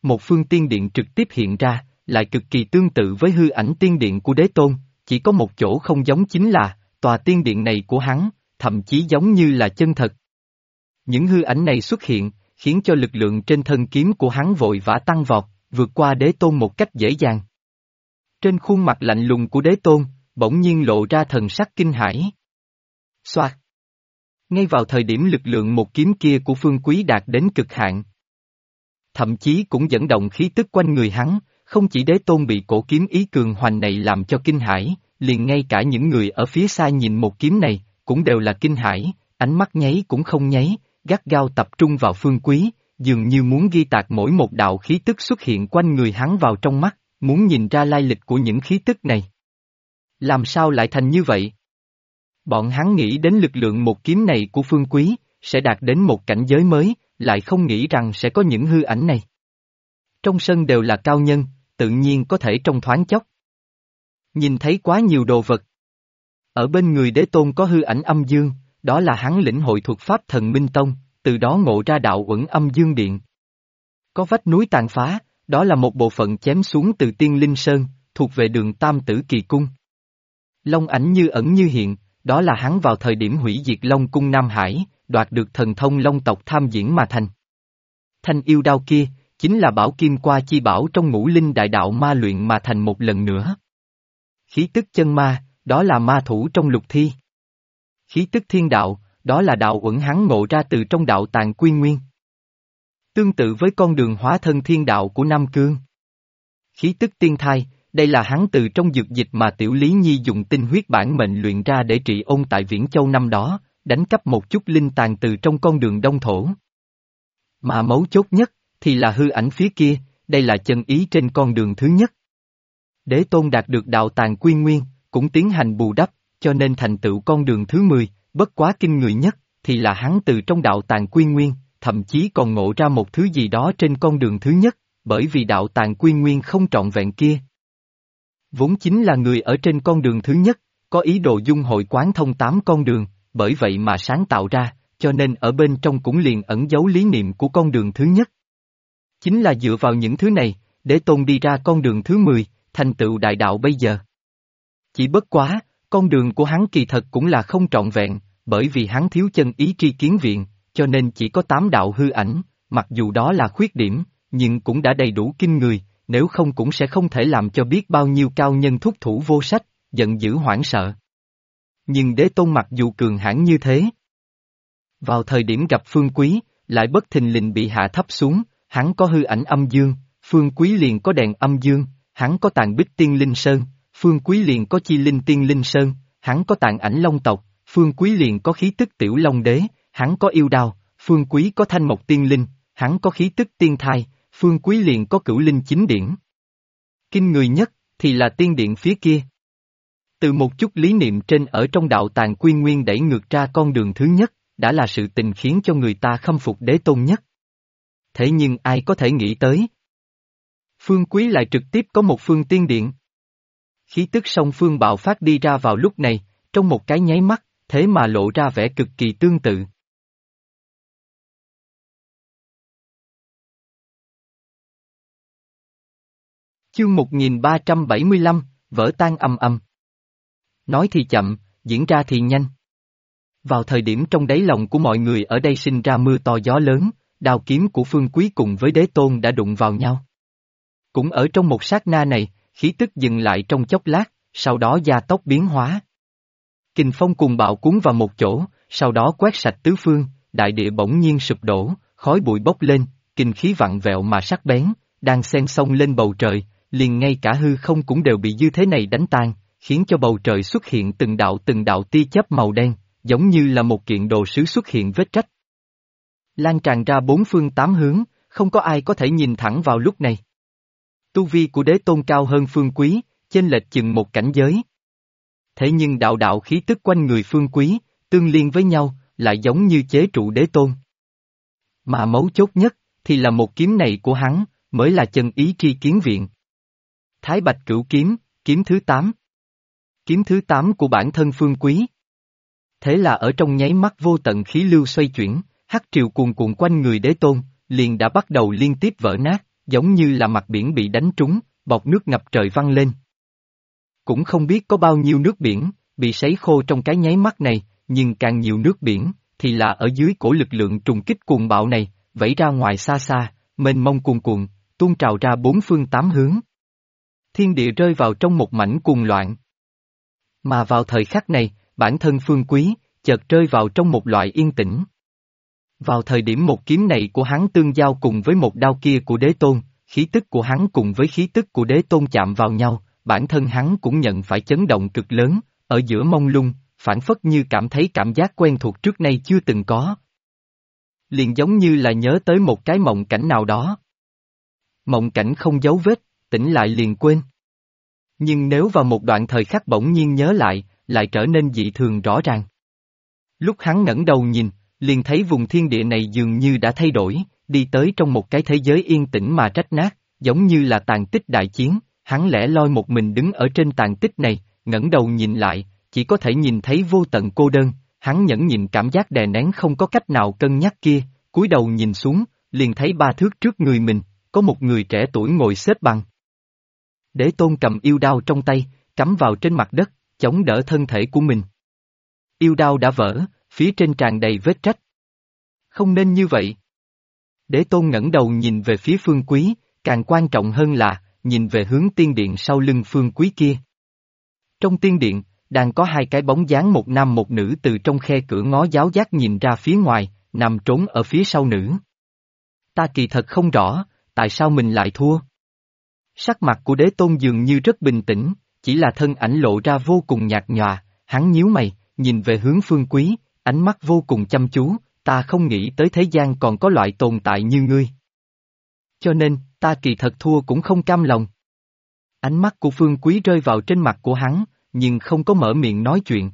một phương tiên điện trực tiếp hiện ra, lại cực kỳ tương tự với hư ảnh tiên điện của đế tôn, chỉ có một chỗ không giống chính là, tòa tiên điện này của hắn, thậm chí giống như là chân thật. Những hư ảnh này xuất hiện, khiến cho lực lượng trên thân kiếm của hắn vội vã tăng vọt, vượt qua đế tôn một cách dễ dàng. Trên khuôn mặt lạnh lùng của đế tôn, bỗng nhiên lộ ra thần sắc kinh hãi. Xoạt! Ngay vào thời điểm lực lượng một kiếm kia của Phương Quý đạt đến cực hạn. Thậm chí cũng dẫn động khí tức quanh người hắn, không chỉ đế tôn bị cổ kiếm ý cường hoành này làm cho kinh hãi, liền ngay cả những người ở phía xa nhìn một kiếm này, cũng đều là kinh hãi, ánh mắt nháy cũng không nháy, gắt gao tập trung vào Phương Quý, dường như muốn ghi tạc mỗi một đạo khí tức xuất hiện quanh người hắn vào trong mắt, muốn nhìn ra lai lịch của những khí tức này. Làm sao lại thành như vậy? Bọn hắn nghĩ đến lực lượng một kiếm này của Phương Quý, sẽ đạt đến một cảnh giới mới, lại không nghĩ rằng sẽ có những hư ảnh này. Trong sân đều là cao nhân, tự nhiên có thể trong thoáng chốc. Nhìn thấy quá nhiều đồ vật. Ở bên người đế tôn có hư ảnh âm dương, đó là hắn lĩnh hội thuật pháp thần Minh Tông, từ đó ngộ ra đạo uẩn âm dương điện. Có vách núi tàn phá, đó là một bộ phận chém xuống từ Tiên Linh Sơn, thuộc về đường Tam Tử Kỳ Cung. Long ảnh như ẩn như hiện, đó là hắn vào thời điểm hủy diệt Long Cung Nam Hải, đoạt được thần thông Long tộc tham diễn mà thành. Thanh yêu đao kia, chính là bảo kim qua chi bảo trong ngũ linh đại đạo ma luyện mà thành một lần nữa. Khí tức chân ma, đó là ma thủ trong lục thi. Khí tức thiên đạo, đó là đạo uẩn hắn ngộ ra từ trong đạo tàng quy nguyên. Tương tự với con đường hóa thân thiên đạo của Nam Cương. Khí tức tiên thai, đây là hắn từ trong dược dịch mà Tiểu Lý Nhi dùng tinh huyết bản mệnh luyện ra để trị ôn tại Viễn Châu năm đó, đánh cắp một chút linh tàn từ trong con đường đông thổ. Mà mấu chốt nhất, thì là hư ảnh phía kia, đây là chân ý trên con đường thứ nhất. Đế Tôn đạt được đạo tàng quy nguyên, cũng tiến hành bù đắp, cho nên thành tựu con đường thứ 10, bất quá kinh người nhất, thì là hắn từ trong đạo tàng quy nguyên, thậm chí còn ngộ ra một thứ gì đó trên con đường thứ nhất, bởi vì đạo tàng quy nguyên không trọn vẹn kia. Vốn chính là người ở trên con đường thứ nhất, có ý đồ dung hội quán thông 8 con đường, bởi vậy mà sáng tạo ra, cho nên ở bên trong cũng liền ẩn giấu lý niệm của con đường thứ nhất. Chính là dựa vào những thứ này, Đế Tôn đi ra con đường thứ 10, thành tựu đại đạo bây giờ. Chỉ bất quá, con đường của hắn kỳ thật cũng là không trọn vẹn, bởi vì hắn thiếu chân ý tri kiến viện, cho nên chỉ có 8 đạo hư ảnh, mặc dù đó là khuyết điểm, nhưng cũng đã đầy đủ kinh người, nếu không cũng sẽ không thể làm cho biết bao nhiêu cao nhân thúc thủ vô sách, giận dữ hoảng sợ. Nhưng Đế Tôn mặc dù cường hãn như thế, vào thời điểm gặp Phương Quý, lại bất thình lình bị hạ thấp xuống, hắn có hư ảnh âm dương, Phương Quý liền có đèn âm dương, hắn có tàn bích tiên linh sơn, Phương Quý liền có chi linh tiên linh sơn, hắn có tàn ảnh long tộc, Phương Quý liền có khí tức tiểu long đế, hắn có yêu đao, Phương Quý có thanh mộc tiên linh, hắn có khí tức tiên thai, Phương Quý liền có cửu linh chính điển. Kinh người nhất, thì là tiên điện phía kia. Từ một chút lý niệm trên ở trong đạo tàng quy nguyên đẩy ngược ra con đường thứ nhất, đã là sự tình khiến cho người ta khâm phục Đế Tôn nhất. Thế nhưng ai có thể nghĩ tới? Phương Quý lại trực tiếp có một phương tiên điện. Khí tức song phương bạo phát đi ra vào lúc này, trong một cái nháy mắt, thế mà lộ ra vẻ cực kỳ tương tự. Chương 1375, vỡ tan ầm ầm. Nói thì chậm, diễn ra thì nhanh. Vào thời điểm trong đáy lòng của mọi người ở đây sinh ra mưa to gió lớn, đao kiếm của Phương Quý cùng với Đế Tôn đã đụng vào nhau. Cũng ở trong một sát na này, khí tức dừng lại trong chốc lát, sau đó gia tốc biến hóa. Kình phong cùng bạo cuốn vào một chỗ, sau đó quét sạch tứ phương, đại địa bỗng nhiên sụp đổ, khói bụi bốc lên, kinh khí vặn vẹo mà sắc bén, đang xen xông lên bầu trời, liền ngay cả hư không cũng đều bị dư thế này đánh tan, khiến cho bầu trời xuất hiện từng đạo tia chớp màu đen, giống như là một kiện đồ sứ xuất hiện vết rách. Lan tràn ra bốn phương tám hướng, không có ai có thể nhìn thẳng vào lúc này. Tu vi của Đế Tôn cao hơn Phương Quý, chênh lệch chừng một cảnh giới. Thế nhưng đạo đạo khí tức quanh người Phương Quý, tương liên với nhau, lại giống như chế trụ Đế Tôn. Mà mấu chốt nhất, thì là một kiếm này của hắn, mới là chân ý tri kiến viện. Thái Bạch Cửu Kiếm, kiếm thứ 8. Kiếm thứ 8 của bản thân Phương Quý. Thế là ở trong nháy mắt vô tận khí lưu xoay chuyển, hắc triều cuồn cuộn quanh người Đế Tôn, liền đã bắt đầu liên tiếp vỡ nát, giống như là mặt biển bị đánh trúng, bọt nước ngập trời văng lên. Cũng không biết có bao nhiêu nước biển, bị sấy khô trong cái nháy mắt này, nhưng càng nhiều nước biển, thì là ở dưới cổ lực lượng trùng kích cuồng bạo này, vẫy ra ngoài xa xa, mênh mông cuồn cuộn, tuôn trào ra bốn phương tám hướng. Thiên địa rơi vào trong một mảnh cuồng loạn. Mà vào thời khắc này, bản thân Phương Quý, chợt rơi vào trong một loại yên tĩnh. Vào thời điểm một kiếm này của hắn tương giao cùng với một đao kia của Đế Tôn, khí tức của hắn cùng với khí tức của Đế Tôn chạm vào nhau, bản thân hắn cũng nhận phải chấn động cực lớn, ở giữa mông lung, phảng phất như cảm thấy cảm giác quen thuộc trước nay chưa từng có. Liền giống như là nhớ tới một cái mộng cảnh nào đó. Mộng cảnh không dấu vết, tỉnh lại liền quên. Nhưng nếu vào một đoạn thời khắc bỗng nhiên nhớ lại trở nên dị thường rõ ràng. Lúc hắn ngẩng đầu nhìn, liền thấy vùng thiên địa này dường như đã thay đổi, đi tới trong một cái thế giới yên tĩnh mà rách nát, giống như là tàn tích đại chiến, hắn lẻ loi một mình đứng ở trên tàn tích này, ngẩng đầu nhìn lại, chỉ có thể nhìn thấy vô tận cô đơn, hắn nhẫn nhịn cảm giác đè nén không có cách nào cân nhắc kia, cúi đầu nhìn xuống, liền thấy 3 thước trước người mình, có một người trẻ tuổi ngồi xếp bằng. Đế Tôn cầm yêu đao trong tay, cắm vào trên mặt đất, chống đỡ thân thể của mình. Yêu đao đã vỡ, phía trên tràn đầy vết rách. Không nên như vậy. Đế Tôn ngẩng đầu nhìn về phía Phương Quý, càng quan trọng hơn là, nhìn về hướng tiên điện sau lưng Phương Quý kia. Trong tiên điện, đang có 2 cái bóng dáng một nam một nữ từ trong khe cửa ngó giáo giác nhìn ra phía ngoài, nằm trốn ở phía sau nữ. Ta kỳ thật không rõ, tại sao mình lại thua. Sắc mặt của Đế Tôn dường như rất bình tĩnh, chỉ là thân ảnh lộ ra vô cùng nhạt nhòa, hắn nhíu mày, nhìn về hướng Phương Quý, ánh mắt vô cùng chăm chú, ta không nghĩ tới thế gian còn có loại tồn tại như ngươi. Cho nên, ta kỳ thật thua cũng không cam lòng. Ánh mắt của Phương Quý rơi vào trên mặt của hắn, nhưng không có mở miệng nói chuyện.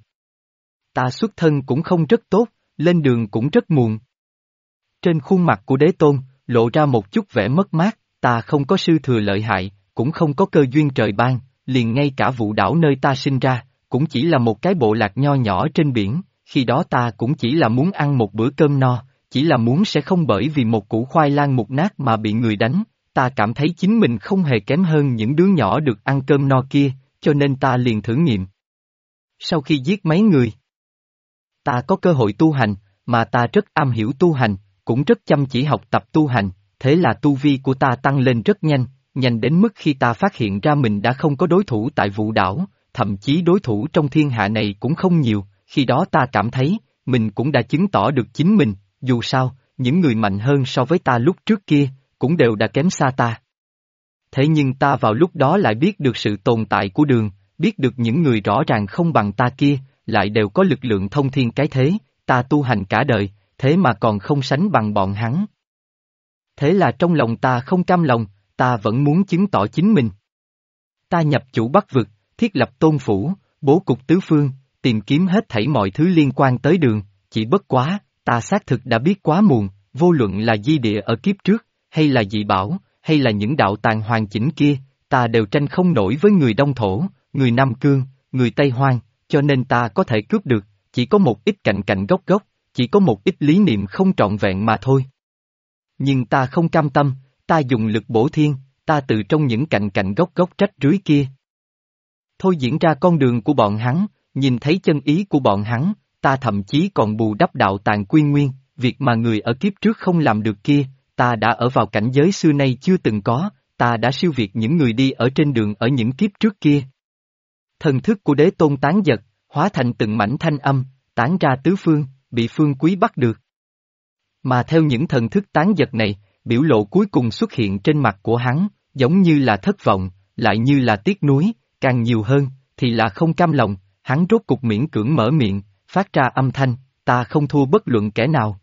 Ta xuất thân cũng không rất tốt, lên đường cũng rất muộn. Trên khuôn mặt của Đế Tôn, lộ ra một chút vẻ mất mát, ta không có sư thừa lợi hại, cũng không có cơ duyên trời ban, liền ngay cả vụ đảo nơi ta sinh ra, cũng chỉ là một cái bộ lạc nho nhỏ trên biển, khi đó ta cũng chỉ là muốn ăn một bữa cơm no, chỉ là muốn sẽ không bởi vì một củ khoai lang mục nát mà bị người đánh, ta cảm thấy chính mình không hề kém hơn những đứa nhỏ được ăn cơm no kia, cho nên ta liền thử nghiệm. Sau khi giết mấy người, ta có cơ hội tu hành, mà ta rất am hiểu tu hành, cũng rất chăm chỉ học tập tu hành, thế là tu vi của ta tăng lên rất nhanh, nhanh đến mức khi ta phát hiện ra mình đã không có đối thủ tại vụ đảo, thậm chí đối thủ trong thiên hạ này cũng không nhiều, khi đó ta cảm thấy, mình cũng đã chứng tỏ được chính mình, dù sao, những người mạnh hơn so với ta lúc trước kia, cũng đều đã kém xa ta. Thế nhưng ta vào lúc đó lại biết được sự tồn tại của đường, biết được những người rõ ràng không bằng ta kia, lại đều có lực lượng thông thiên cái thế, ta tu hành cả đời, thế mà còn không sánh bằng bọn hắn. Thế là trong lòng ta không cam lòng, ta vẫn muốn chứng tỏ chính mình. Ta nhập chủ Bắc vực, thiết lập tôn phủ, bố cục tứ phương, tìm kiếm hết thảy mọi thứ liên quan tới đường, chỉ bất quá, ta xác thực đã biết quá muộn, vô luận là di địa ở kiếp trước, hay là dị bảo, hay là những đạo tàng hoàn chỉnh kia, ta đều tranh không nổi với người Đông Thổ, người Nam Cương, người Tây Hoang, cho nên ta có thể cướp được, chỉ có một ít cạnh cạnh góc góc, chỉ có một ít lý niệm không trọn vẹn mà thôi. Nhưng ta không cam tâm, ta dùng lực bổ thiên, ta từ trong những cạnh cạnh góc góc trách rưới kia. Thôi diễn ra con đường của bọn hắn, nhìn thấy chân ý của bọn hắn, ta thậm chí còn bù đắp đạo tàng quy nguyên, việc mà người ở kiếp trước không làm được kia, ta đã ở vào cảnh giới xưa nay chưa từng có, ta đã siêu việt những người đi ở trên đường ở những kiếp trước kia. Thần thức của Đế Tôn tán giật, hóa thành từng mảnh thanh âm, tán ra tứ phương, bị Phương Quý bắt được. Mà theo những thần thức tán giật này, biểu lộ cuối cùng xuất hiện trên mặt của hắn, giống như là thất vọng, lại như là tiếc nuối, càng nhiều hơn, thì là không cam lòng, hắn rốt cục miễn cưỡng mở miệng, phát ra âm thanh, ta không thua bất luận kẻ nào.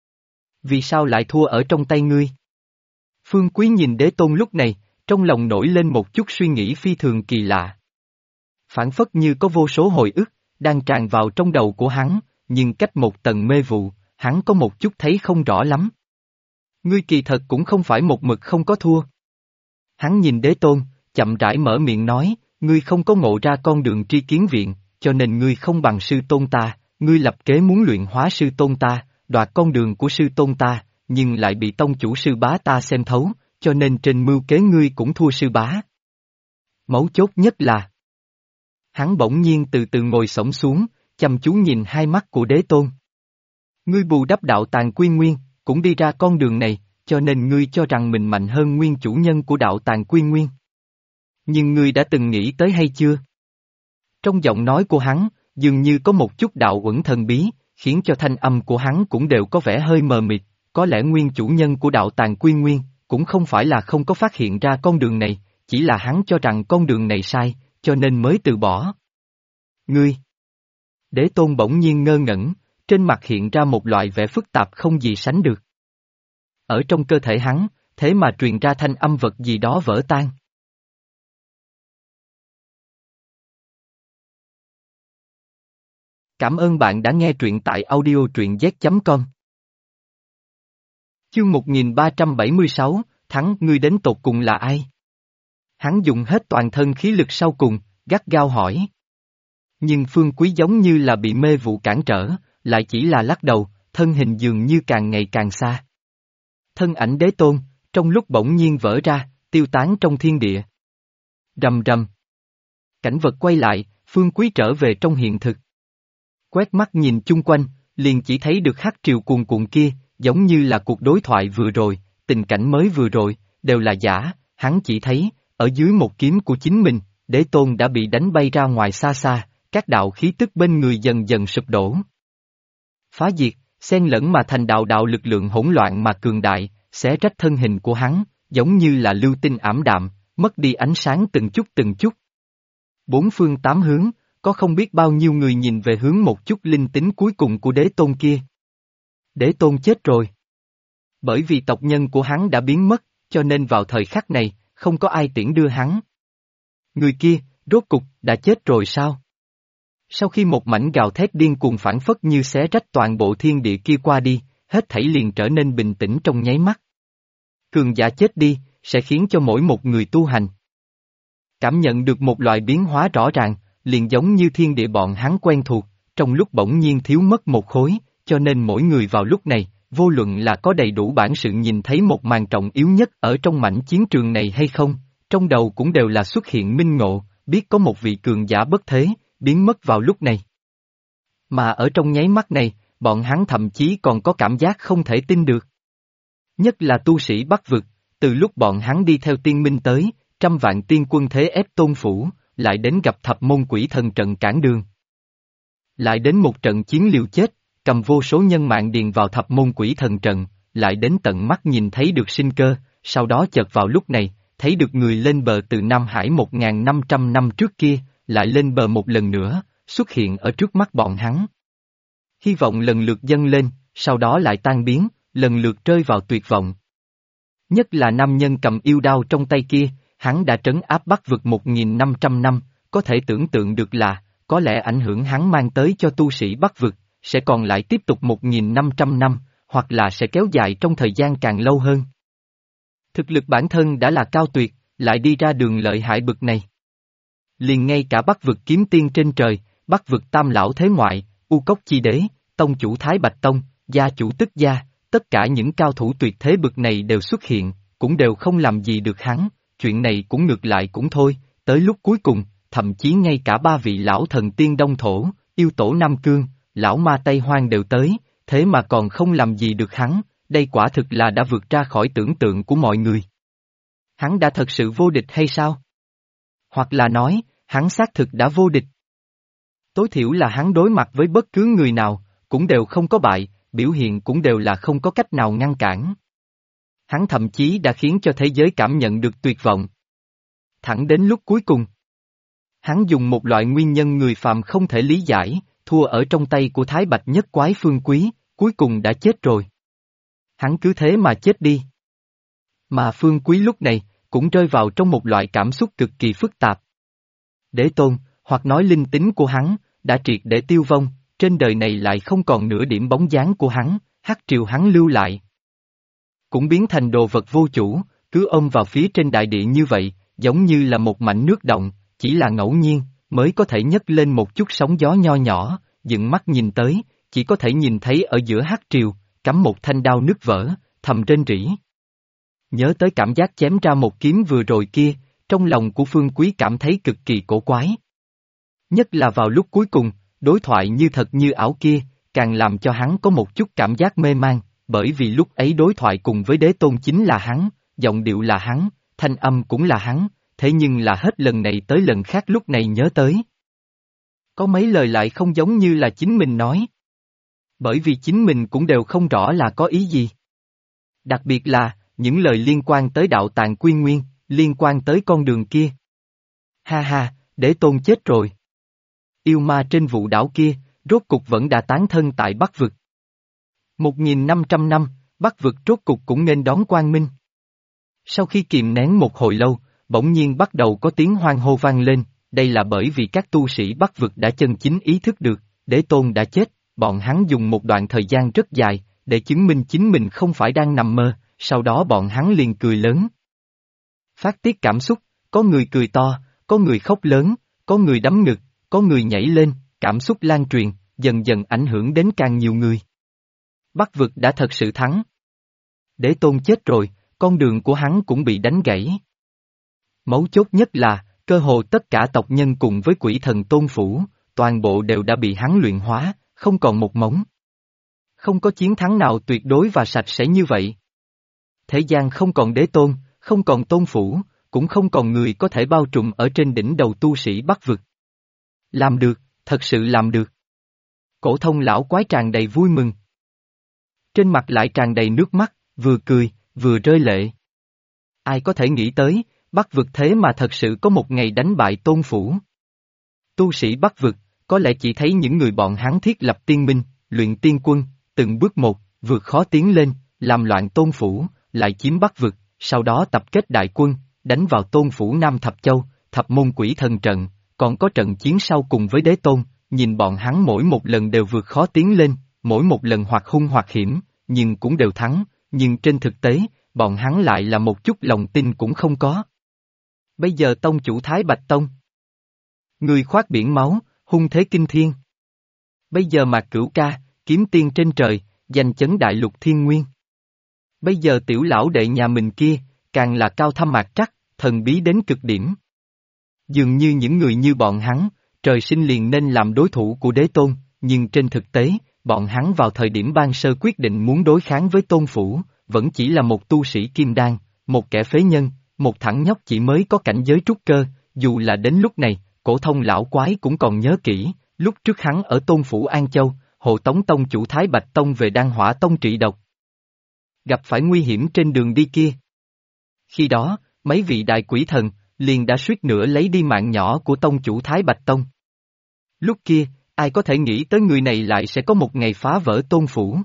Vì sao lại thua ở trong tay ngươi? Phương Quý nhìn Đế Tôn lúc này, trong lòng nổi lên một chút suy nghĩ phi thường kỳ lạ. Phản phất như có vô số hồi ức, đang tràn vào trong đầu của hắn, nhưng cách một tầng mê vụ, hắn có một chút thấy không rõ lắm. Ngươi kỳ thật cũng không phải một mực không có thua. Hắn nhìn Đế Tôn, chậm rãi mở miệng nói, ngươi không có ngộ ra con đường tri kiến viện, cho nên ngươi không bằng sư tôn ta, ngươi lập kế muốn luyện hóa sư tôn ta, đoạt con đường của sư tôn ta, nhưng lại bị tông chủ sư bá ta xem thấu, cho nên trên mưu kế ngươi cũng thua sư bá. Mấu chốt nhất là hắn bỗng nhiên từ từ ngồi xổm xuống, chăm chú nhìn hai mắt của đế tôn. Ngươi bù đắp đạo tàng quy nguyên, cũng đi ra con đường này, cho nên ngươi cho rằng mình mạnh hơn nguyên chủ nhân của đạo tàng quy nguyên. Nhưng ngươi đã từng nghĩ tới hay chưa? Trong giọng nói của hắn, dường như có một chút đạo uẩn thần bí, khiến cho thanh âm của hắn cũng đều có vẻ hơi mờ mịt, có lẽ nguyên chủ nhân của đạo tàng quy nguyên, cũng không phải là không có phát hiện ra con đường này, chỉ là hắn cho rằng con đường này sai, cho nên mới từ bỏ. Ngươi! Đế tôn bỗng nhiên ngơ ngẩn, trên mặt hiện ra một loại vẻ phức tạp không gì sánh được. Ở trong cơ thể hắn, thế mà truyền ra thanh âm vật gì đó vỡ tan. Cảm ơn bạn đã nghe truyện tại audio truyện z.com. Chương 1376, thắng ngươi đến tột cùng là ai? Hắn dùng hết toàn thân khí lực sau cùng, gắt gao hỏi. Nhưng Phương Quý giống như là bị mê vụ cản trở, lại chỉ là lắc đầu, thân hình dường như càng ngày càng xa. Thân ảnh đế tôn, trong lúc bỗng nhiên vỡ ra, tiêu tán trong thiên địa. Rầm rầm. Cảnh vật quay lại, Phương Quý trở về trong hiện thực. Quét mắt nhìn chung quanh, liền chỉ thấy được hắc triều cuồn cuộn kia, giống như là cuộc đối thoại vừa rồi, tình cảnh mới vừa rồi, đều là giả, hắn chỉ thấy, ở dưới một kiếm của chính mình, đế tôn đã bị đánh bay ra ngoài xa xa, các đạo khí tức bên người dần dần sụp đổ. Phá diệt, xen lẫn mà thành đạo đạo lực lượng hỗn loạn mà cường đại, xé rách thân hình của hắn, giống như là lưu tinh ảm đạm, mất đi ánh sáng từng chút từng chút. Bốn phương tám hướng, có không biết bao nhiêu người nhìn về hướng một chút linh tính cuối cùng của đế tôn kia. Đế tôn chết rồi. Bởi vì tộc nhân của hắn đã biến mất, cho nên vào thời khắc này, không có ai tiễn đưa hắn. Người kia, rốt cục, đã chết rồi sao? Sau khi một mảnh gào thét điên cuồng phảng phất như xé rách toàn bộ thiên địa kia qua đi, hết thảy liền trở nên bình tĩnh trong nháy mắt. Cường giả chết đi, sẽ khiến cho mỗi một người tu hành cảm nhận được một loại biến hóa rõ ràng, liền giống như thiên địa bọn hắn quen thuộc, trong lúc bỗng nhiên thiếu mất một khối, cho nên mỗi người vào lúc này, vô luận là có đầy đủ bản sự nhìn thấy một màn trọng yếu nhất ở trong mảnh chiến trường này hay không, trong đầu cũng đều là xuất hiện minh ngộ, biết có một vị cường giả bất thế, biến mất vào lúc này. Mà ở trong nháy mắt này, bọn hắn thậm chí còn có cảm giác không thể tin được. Nhất là tu sĩ Bắc Vực, từ lúc bọn hắn đi theo tiên minh tới, trăm vạn tiên quân thế ép tôn phủ, lại đến gặp thập môn quỷ thần trận cản đường. Lại đến một trận chiến liều chết, cầm vô số nhân mạng điền vào thập môn quỷ thần trận, lại đến tận mắt nhìn thấy được sinh cơ, sau đó chợt vào lúc này, thấy được người lên bờ từ Nam Hải 1.500 năm trước kia, lại lên bờ một lần nữa, xuất hiện ở trước mắt bọn hắn. Hy vọng lần lượt dâng lên, sau đó lại tan biến, lần lượt rơi vào tuyệt vọng. Nhất là nam nhân cầm yêu đao trong tay kia, hắn đã trấn áp Bắc Vực 1.500 năm, có thể tưởng tượng được là, có lẽ ảnh hưởng hắn mang tới cho tu sĩ Bắc Vực, sẽ còn lại tiếp tục 1.500 năm, hoặc là sẽ kéo dài trong thời gian càng lâu hơn. Thực lực bản thân đã là cao tuyệt, lại đi ra đường lợi hại bực này. Liền ngay cả Bắc Vực kiếm tiên trên trời, Bắc Vực tam lão thế ngoại, U Cốc Chi Đế, tông chủ Thái Bạch Tông, gia chủ Tức Gia, tất cả những cao thủ tuyệt thế bực này đều xuất hiện, cũng đều không làm gì được hắn, chuyện này cũng ngược lại cũng thôi, tới lúc cuối cùng, thậm chí ngay cả ba vị lão thần tiên Đông Thổ, yêu tổ Nam Cương, lão ma Tây Hoang đều tới, thế mà còn không làm gì được hắn, đây quả thực là đã vượt ra khỏi tưởng tượng của mọi người. Hắn đã thật sự vô địch hay sao? Hoặc là nói, hắn xác thực đã vô địch. Tối thiểu là hắn đối mặt với bất cứ người nào, cũng đều không có bại, biểu hiện cũng đều là không có cách nào ngăn cản. Hắn thậm chí đã khiến cho thế giới cảm nhận được tuyệt vọng. Thẳng đến lúc cuối cùng, hắn dùng một loại nguyên nhân người phàm không thể lý giải, thua ở trong tay của Thái Bạch Nhất Quái Phương Quý, cuối cùng đã chết rồi. Hắn cứ thế mà chết đi. Mà Phương Quý lúc này, cũng rơi vào trong một loại cảm xúc cực kỳ phức tạp. Đế tôn, hoặc nói linh tính của hắn, đã triệt để tiêu vong, trên đời này lại không còn nửa điểm bóng dáng của hắn, hắc triều hắn lưu lại. Cũng biến thành đồ vật vô chủ, cứ ôm vào phía trên đại địa như vậy, giống như là một mảnh nước động, chỉ là ngẫu nhiên, mới có thể nhấc lên một chút sóng gió nho nhỏ, dựng mắt nhìn tới, chỉ có thể nhìn thấy ở giữa hắc triều, cắm một thanh đao nứt vỡ, thầm rên rỉ. Nhớ tới cảm giác chém ra một kiếm vừa rồi kia, trong lòng của Phương Quý cảm thấy cực kỳ cổ quái. Nhất là vào lúc cuối cùng, đối thoại như thật như ảo kia, càng làm cho hắn có một chút cảm giác mê man, bởi vì lúc ấy đối thoại cùng với đế tôn chính là hắn, giọng điệu là hắn, thanh âm cũng là hắn, thế nhưng là hết lần này tới lần khác lúc này nhớ tới. Có mấy lời lại không giống như là chính mình nói. Bởi vì chính mình cũng đều không rõ là có ý gì. Đặc biệt là, những lời liên quan tới đạo tàng quy nguyên, liên quan tới con đường kia. Ha ha, đế tôn chết rồi. Yêu ma trên vụ đảo kia, rốt cục vẫn đã tán thân tại Bắc Vực. 1.500 năm, Bắc Vực rốt cục cũng nên đón quang minh. Sau khi kìm nén một hồi lâu, bỗng nhiên bắt đầu có tiếng hoan hô vang lên, đây là bởi vì các tu sĩ Bắc Vực đã chân chính ý thức được, đế tôn đã chết, bọn hắn dùng một đoạn thời gian rất dài, để chứng minh chính mình không phải đang nằm mơ, sau đó bọn hắn liền cười lớn. Phát tiết cảm xúc, có người cười to, có người khóc lớn, có người đấm ngực, có người nhảy lên, cảm xúc lan truyền, dần dần ảnh hưởng đến càng nhiều người. Bắc Vực đã thật sự thắng. Đế tôn chết rồi, con đường của hắn cũng bị đánh gãy. Mấu chốt nhất là, cơ hồ tất cả tộc nhân cùng với quỷ thần tôn phủ, toàn bộ đều đã bị hắn luyện hóa, không còn một mống. Không có chiến thắng nào tuyệt đối và sạch sẽ như vậy. Thế gian không còn đế tôn, không còn tôn phủ, cũng không còn người có thể bao trùm ở trên đỉnh đầu tu sĩ Bắc Vực. Làm được, thật sự làm được. Cổ thông lão quái tràn đầy vui mừng. Trên mặt lại tràn đầy nước mắt, vừa cười, vừa rơi lệ. Ai có thể nghĩ tới, Bắc Vực thế mà thật sự có một ngày đánh bại tôn phủ. Tu sĩ Bắc Vực, có lẽ chỉ thấy những người bọn hắn thiết lập tiên minh, luyện tiên quân, từng bước một, vượt khó tiến lên, làm loạn tôn phủ, lại chiếm Bắc Vực, sau đó tập kết đại quân, đánh vào tôn phủ Nam Thập Châu, thập môn quỷ thần trận, còn có trận chiến sau cùng với đế tôn, nhìn bọn hắn mỗi một lần đều vượt khó tiến lên, mỗi một lần hoặc hung hoặc hiểm, nhưng cũng đều thắng, nhưng trên thực tế, bọn hắn lại là một chút lòng tin cũng không có. Bây giờ tông chủ Thái Bạch Tông. Người khoác biển máu, hung thế kinh thiên. Bây giờ Mạc Cửu Ca, kiếm tiên trên trời, giành chấn đại lục thiên nguyên. Bây giờ tiểu lão đệ nhà mình kia, càng là cao thâm mạc trắc, thần bí đến cực điểm. Dường như những người như bọn hắn, trời sinh liền nên làm đối thủ của đế tôn, nhưng trên thực tế, bọn hắn vào thời điểm ban sơ quyết định muốn đối kháng với tôn phủ, vẫn chỉ là một tu sĩ kim đan, một kẻ phế nhân, một thằng nhóc chỉ mới có cảnh giới trúc cơ, dù là đến lúc này, cổ thông lão quái cũng còn nhớ kỹ, lúc trước hắn ở tôn phủ An Châu, hộ tống tông chủ Thái Bạch Tông về Đan Hỏa Tông trị độc. Gặp phải nguy hiểm trên đường đi kia. Khi đó, mấy vị đại quỷ thần, liền đã suýt nữa lấy đi mạng nhỏ của tông chủ Thái Bạch Tông. Lúc kia, ai có thể nghĩ tới người này lại sẽ có một ngày phá vỡ tôn phủ.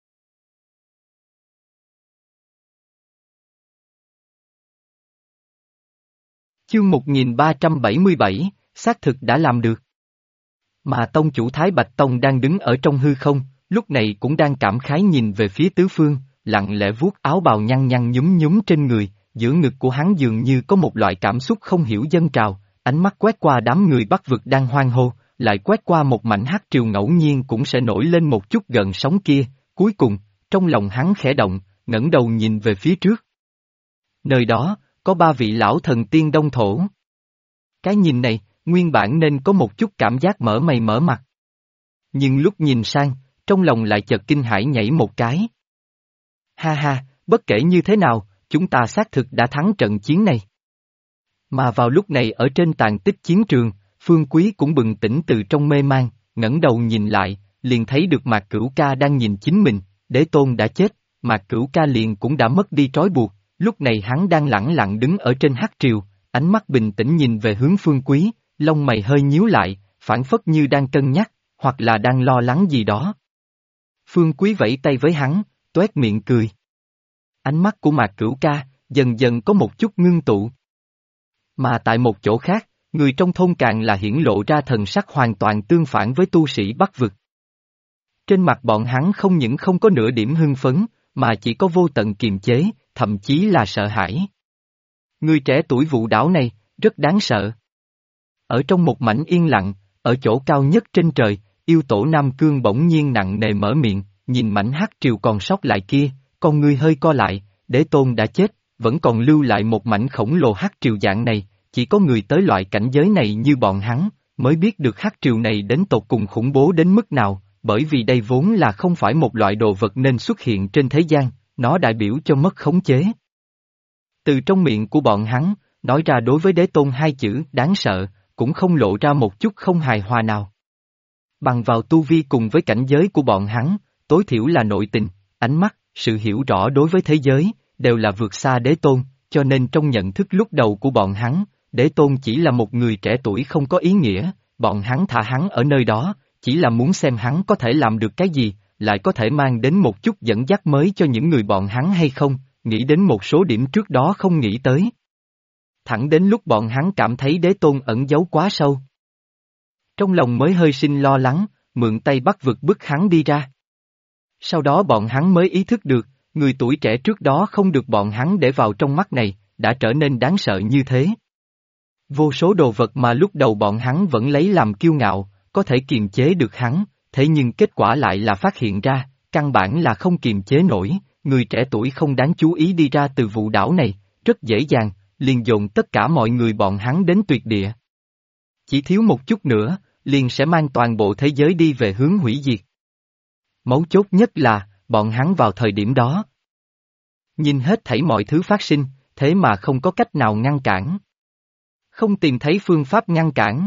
Chương 1377, xác thực đã làm được. Mà tông chủ Thái Bạch Tông đang đứng ở trong hư không, lúc này cũng đang cảm khái nhìn về phía tứ phương, lặng lẽ vuốt áo bào nhăn nhăn nhúm nhúm trên người, giữa ngực của hắn dường như có một loại cảm xúc không hiểu dâng trào, ánh mắt quét qua đám người Bắc Vực đang hoan hô, lại quét qua một mảnh hắc triều ngẫu nhiên cũng sẽ nổi lên một chút gần sóng kia, cuối cùng, trong lòng hắn khẽ động, ngẩng đầu nhìn về phía trước. Nơi đó, có ba vị lão thần tiên đông thổ. Cái nhìn này, nguyên bản nên có một chút cảm giác mở mày mở mặt. Nhưng lúc nhìn sang, trong lòng lại chợt kinh hãi nhảy một cái. Ha ha, bất kể như thế nào, chúng ta xác thực đã thắng trận chiến này. Mà vào lúc này ở trên tàn tích chiến trường, Phương Quý cũng bừng tỉnh từ trong mê man, ngẩng đầu nhìn lại, liền thấy được Mạc Cửu Ca đang nhìn chính mình, đế tôn đã chết, Mạc Cửu Ca liền cũng đã mất đi trói buộc, lúc này hắn đang lẳng lặng đứng ở trên hắc triều, ánh mắt bình tĩnh nhìn về hướng Phương Quý, lông mày hơi nhíu lại, phảng phất như đang cân nhắc, hoặc là đang lo lắng gì đó. Phương Quý vẫy tay với hắn, toét miệng cười. Ánh mắt của Mạc Cửu Ca, dần dần có một chút ngưng tụ. Mà tại một chỗ khác, người trong thôn càng là hiển lộ ra thần sắc hoàn toàn tương phản với tu sĩ Bắc Vực. Trên mặt bọn hắn không những không có nửa điểm hưng phấn, mà chỉ có vô tận kiềm chế, thậm chí là sợ hãi. Người trẻ tuổi vụ đảo này, rất đáng sợ. Ở trong một mảnh yên lặng, ở chỗ cao nhất trên trời, yêu tổ Nam Cương bỗng nhiên nặng nề mở miệng, nhìn mảnh hắc triều còn sót lại kia, con ngươi hơi co lại, đế tôn đã chết, vẫn còn lưu lại một mảnh khổng lồ hắc triều dạng này, chỉ có người tới loại cảnh giới này như bọn hắn, mới biết được hắc triều này đến tột cùng khủng bố đến mức nào, bởi vì đây vốn là không phải một loại đồ vật nên xuất hiện trên thế gian, nó đại biểu cho mất khống chế. Từ trong miệng của bọn hắn, nói ra đối với đế tôn hai chữ đáng sợ, cũng không lộ ra một chút không hài hòa nào. Bằng vào tu vi cùng với cảnh giới của bọn hắn, tối thiểu là nội tình, ánh mắt, sự hiểu rõ đối với thế giới, đều là vượt xa đế tôn, cho nên trong nhận thức lúc đầu của bọn hắn, đế tôn chỉ là một người trẻ tuổi không có ý nghĩa, bọn hắn thả hắn ở nơi đó, chỉ là muốn xem hắn có thể làm được cái gì, lại có thể mang đến một chút dẫn dắt mới cho những người bọn hắn hay không, nghĩ đến một số điểm trước đó không nghĩ tới. Thẳng đến lúc bọn hắn cảm thấy đế tôn ẩn giấu quá sâu. Trong lòng mới hơi sinh lo lắng, mượn tay bắt vực bức hắn đi ra. Sau đó bọn hắn mới ý thức được, người tuổi trẻ trước đó không được bọn hắn để vào trong mắt này, đã trở nên đáng sợ như thế. Vô số đồ vật mà lúc đầu bọn hắn vẫn lấy làm kiêu ngạo, có thể kiềm chế được hắn, thế nhưng kết quả lại là phát hiện ra, căn bản là không kiềm chế nổi, người trẻ tuổi không đáng chú ý đi ra từ vụ đảo này, rất dễ dàng, liền dồn tất cả mọi người bọn hắn đến tuyệt địa. Chỉ thiếu một chút nữa, liền sẽ mang toàn bộ thế giới đi về hướng hủy diệt. Mấu chốt nhất là, bọn hắn vào thời điểm đó. Nhìn hết thảy mọi thứ phát sinh, thế mà không có cách nào ngăn cản. Không tìm thấy phương pháp ngăn cản.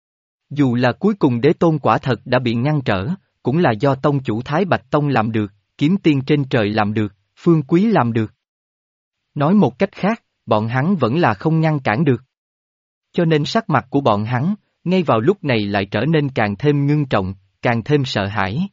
Dù là cuối cùng đế tôn quả thật đã bị ngăn trở, cũng là do tông chủ Thái Bạch Tông làm được, kiếm tiên trên trời làm được, Phương Quý làm được. Nói một cách khác, bọn hắn vẫn là không ngăn cản được. Cho nên sắc mặt của bọn hắn, ngay vào lúc này lại trở nên càng thêm ngưng trọng, càng thêm sợ hãi.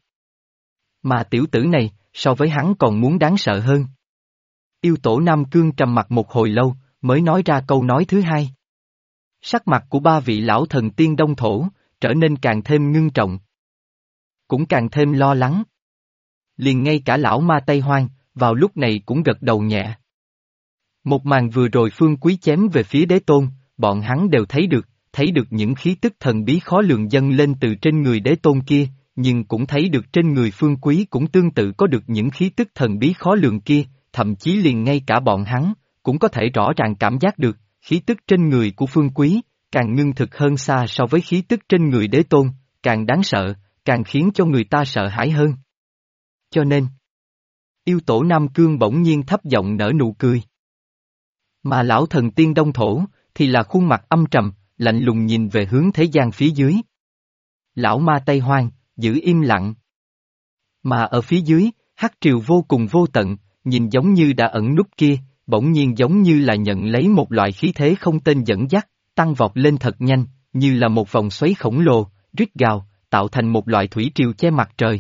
Mà tiểu tử này, so với hắn còn muốn đáng sợ hơn. Yêu tổ Nam Cương trầm mặt một hồi lâu, mới nói ra câu nói thứ hai. Sắc mặt của ba vị lão thần tiên đông thổ, trở nên càng thêm ngưng trọng. Cũng càng thêm lo lắng. Liền ngay cả lão ma Tây Hoang, vào lúc này cũng gật đầu nhẹ. Một màn vừa rồi Phương Quý chém về phía đế tôn, bọn hắn đều thấy được những khí tức thần bí khó lường dâng lên từ trên người đế tôn kia, nhưng cũng thấy được trên người Phương Quý cũng tương tự có được những khí tức thần bí khó lường kia, thậm chí liền ngay cả bọn hắn, cũng có thể rõ ràng cảm giác được, khí tức trên người của Phương Quý, càng ngưng thực hơn xa so với khí tức trên người đế tôn, càng đáng sợ, càng khiến cho người ta sợ hãi hơn. Cho nên, yêu tổ Nam Cương bỗng nhiên thấp giọng nở nụ cười. Mà lão thần tiên đông thổ, thì là khuôn mặt âm trầm, lạnh lùng nhìn về hướng thế gian phía dưới. Lão ma Tây Hoang, giữ im lặng. Mà ở phía dưới, hắc triều vô cùng vô tận, nhìn giống như đã ẩn núp kia, bỗng nhiên giống như là nhận lấy một loại khí thế không tên dẫn dắt, tăng vọt lên thật nhanh, như là một vòng xoáy khổng lồ, rít gào, tạo thành một loại thủy triều che mặt trời.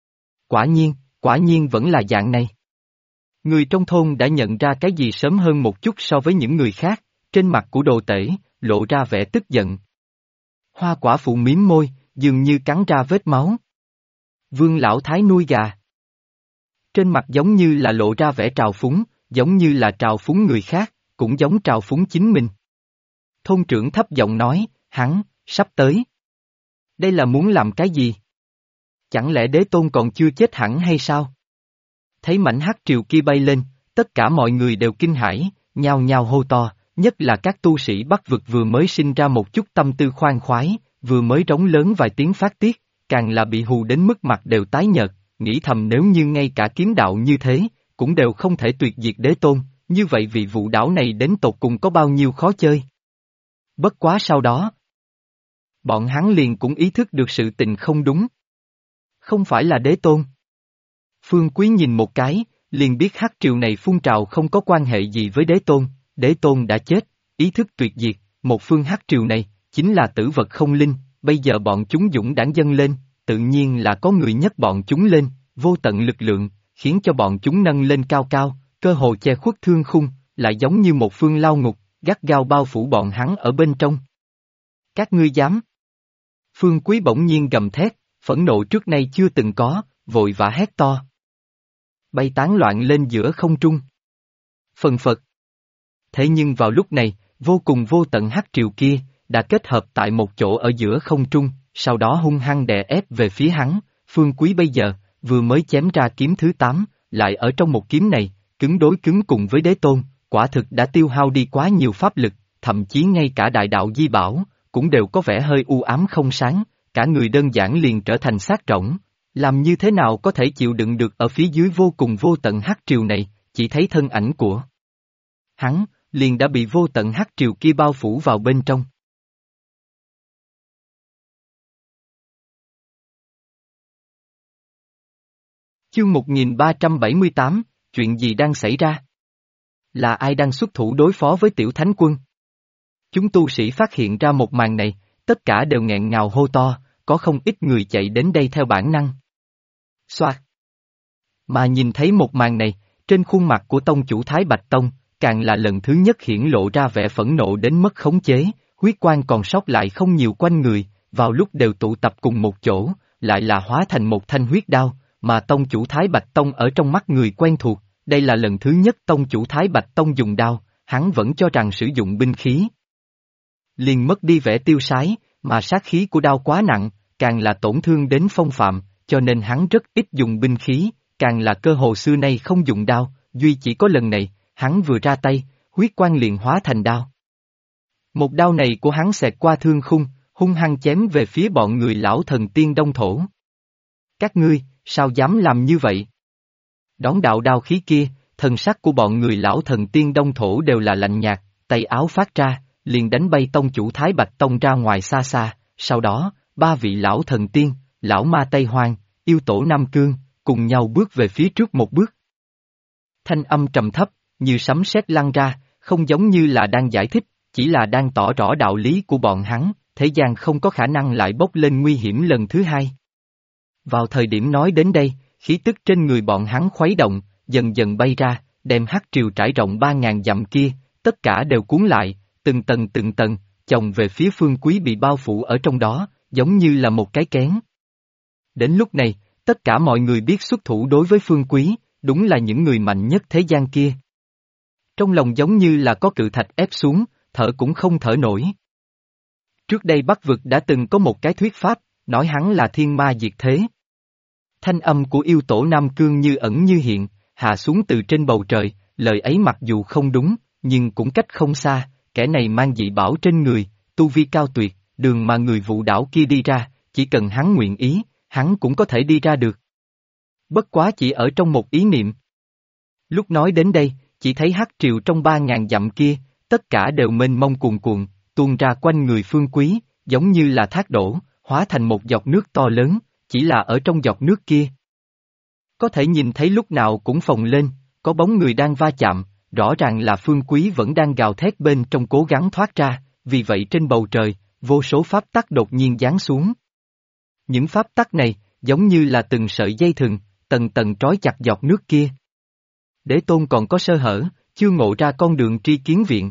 Quả nhiên vẫn là dạng này. Người trong thôn đã nhận ra cái gì sớm hơn một chút so với những người khác, trên mặt của đồ tể, lộ ra vẻ tức giận. Hoa quả phụ miếm môi, dường như cắn ra vết máu. Vương lão thái nuôi gà. Trên mặt giống như là lộ ra vẻ trào phúng, giống như là trào phúng người khác, cũng giống trào phúng chính mình. Thôn trưởng thấp giọng nói, hắn, sắp tới. Đây là muốn làm cái gì? Chẳng lẽ đế tôn còn chưa chết hẳn hay sao? Thấy mảnh hắc triều kia bay lên, tất cả mọi người đều kinh hãi, nhao nhao hô to, nhất là các tu sĩ Bắc vực vừa mới sinh ra một chút tâm tư khoan khoái, vừa mới rống lớn vài tiếng phát tiết, càng là bị hù đến mức mặt đều tái nhợt, nghĩ thầm nếu như ngay cả kiếm đạo như thế, cũng đều không thể tuyệt diệt đế tôn, như vậy vị vụ đảo này đến tột cùng có bao nhiêu khó chơi. Bất quá sau đó, bọn hắn liền cũng ý thức được sự tình không đúng. Không phải là đế tôn. Phương Quý nhìn một cái, liền biết hắc triều này phun trào không có quan hệ gì với đế tôn đã chết, ý thức tuyệt diệt, một phương hắc triều này, chính là tử vật không linh, bây giờ bọn chúng dũng đãng dâng lên, tự nhiên là có người nhấc bọn chúng lên, vô tận lực lượng, khiến cho bọn chúng nâng lên cao cao, cơ hồ che khuất thương khung, lại giống như một phương lao ngục, gắt gao bao phủ bọn hắn ở bên trong. Các ngươi dám? Phương Quý bỗng nhiên gầm thét, phẫn nộ trước nay chưa từng có, vội vã hét to. Bay tán loạn lên giữa không trung. Phần phật. Thế nhưng vào lúc này, vô cùng vô tận hắc triều kia, đã kết hợp tại một chỗ ở giữa không trung, sau đó hung hăng đè ép về phía hắn, Phương Quý bây giờ, vừa mới chém ra kiếm thứ 8, lại ở trong một kiếm này, cứng đối cứng cùng với đế tôn, quả thực đã tiêu hao đi quá nhiều pháp lực, thậm chí ngay cả đại đạo di bảo, cũng đều có vẻ hơi u ám không sáng, cả người đơn giản liền trở thành xác rỗng. Làm như thế nào có thể chịu đựng được ở phía dưới vô cùng vô tận hắc triều này, chỉ thấy thân ảnh của hắn, liền đã bị vô tận hắc triều kia bao phủ vào bên trong. Chương 1378, chuyện gì đang xảy ra? Là ai đang xuất thủ đối phó với tiểu thánh quân? Chúng tu sĩ phát hiện ra một màn này, tất cả đều nghẹn ngào hô to, có không ít người chạy đến đây theo bản năng. Xoạt! Mà nhìn thấy một màn này, trên khuôn mặt của tông chủ Thái Bạch Tông, càng là lần thứ nhất hiển lộ ra vẻ phẫn nộ đến mất khống chế, huyết quang còn sót lại không nhiều quanh người, vào lúc đều tụ tập cùng một chỗ, lại là hóa thành một thanh huyết đao, mà tông chủ Thái Bạch Tông ở trong mắt người quen thuộc, đây là lần thứ nhất tông chủ Thái Bạch Tông dùng đao, hắn vẫn cho rằng sử dụng binh khí liền mất đi vẻ tiêu sái, mà sát khí của đao quá nặng, càng là tổn thương đến phong phạm, cho nên hắn rất ít dùng binh khí, càng là cơ hồ xưa nay không dùng đao, duy chỉ có lần này, hắn vừa ra tay, huyết quang liền hóa thành đao. Một đao này của hắn xẹt qua thương khung, hung hăng chém về phía bọn người lão thần tiên đông thổ. Các ngươi, sao dám làm như vậy? Đón đạo đao khí kia, thần sắc của bọn người lão thần tiên đông thổ đều là lạnh nhạt, tay áo phát ra, liền đánh bay tông chủ Thái Bạch Tông ra ngoài xa xa, sau đó, ba vị lão thần tiên, lão ma Tây Hoang, yêu tổ Nam Cương, cùng nhau bước về phía trước một bước. Thanh âm trầm thấp, như sấm sét lăn ra, không giống như là đang giải thích, chỉ là đang tỏ rõ đạo lý của bọn hắn, thế gian không có khả năng lại bốc lên nguy hiểm lần thứ hai. Vào thời điểm nói đến đây, khí tức trên người bọn hắn khuấy động, dần dần bay ra, đem hắc triều trải rộng 3.000 dặm kia, tất cả đều cuốn lại, từng tầng, chồng về phía Phương Quý bị bao phủ ở trong đó, giống như là một cái kén. Đến lúc này, tất cả mọi người biết xuất thủ đối với Phương Quý, đúng là những người mạnh nhất thế gian kia. Trong lòng giống như là có cự thạch ép xuống, thở cũng không thở nổi. Trước đây Bắc Vực đã từng có một cái thuyết pháp, nói hắn là thiên ma diệt thế. Thanh âm của yêu tổ Nam Cương như ẩn như hiện, hạ xuống từ trên bầu trời, lời ấy mặc dù không đúng, nhưng cũng cách không xa, kẻ này mang dị bảo trên người, tu vi cao tuyệt, đường mà người vụ đảo kia đi ra, chỉ cần hắn nguyện ý, hắn cũng có thể đi ra được. Bất quá chỉ ở trong một ý niệm. Lúc nói đến đây, chỉ thấy hắc triều trong 3.000 dặm kia, tất cả đều mênh mông cuồn cuộn, tuôn ra quanh người Phương Quý, giống như là thác đổ, hóa thành một giọt nước to lớn, chỉ là ở trong giọt nước kia. Có thể nhìn thấy lúc nào cũng phồng lên, có bóng người đang va chạm, rõ ràng là Phương Quý vẫn đang gào thét bên trong cố gắng thoát ra, vì vậy trên bầu trời, vô số pháp tắc đột nhiên giáng xuống. Những pháp tắc này, giống như là từng sợi dây thừng, tầng tầng trói chặt giọt nước kia. Đế Tôn còn có sơ hở, chưa ngộ ra con đường tri kiến viện.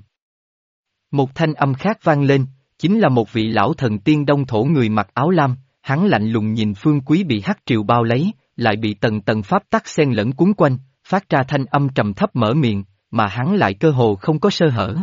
Một thanh âm khác vang lên, chính là một vị lão thần tiên đông thổ người mặc áo lam, hắn lạnh lùng nhìn Phương Quý bị hắc triều bao lấy, lại bị tầng tầng pháp tắc xen lẫn cuốn quanh, phát ra thanh âm trầm thấp mở miệng, mà hắn lại cơ hồ không có sơ hở.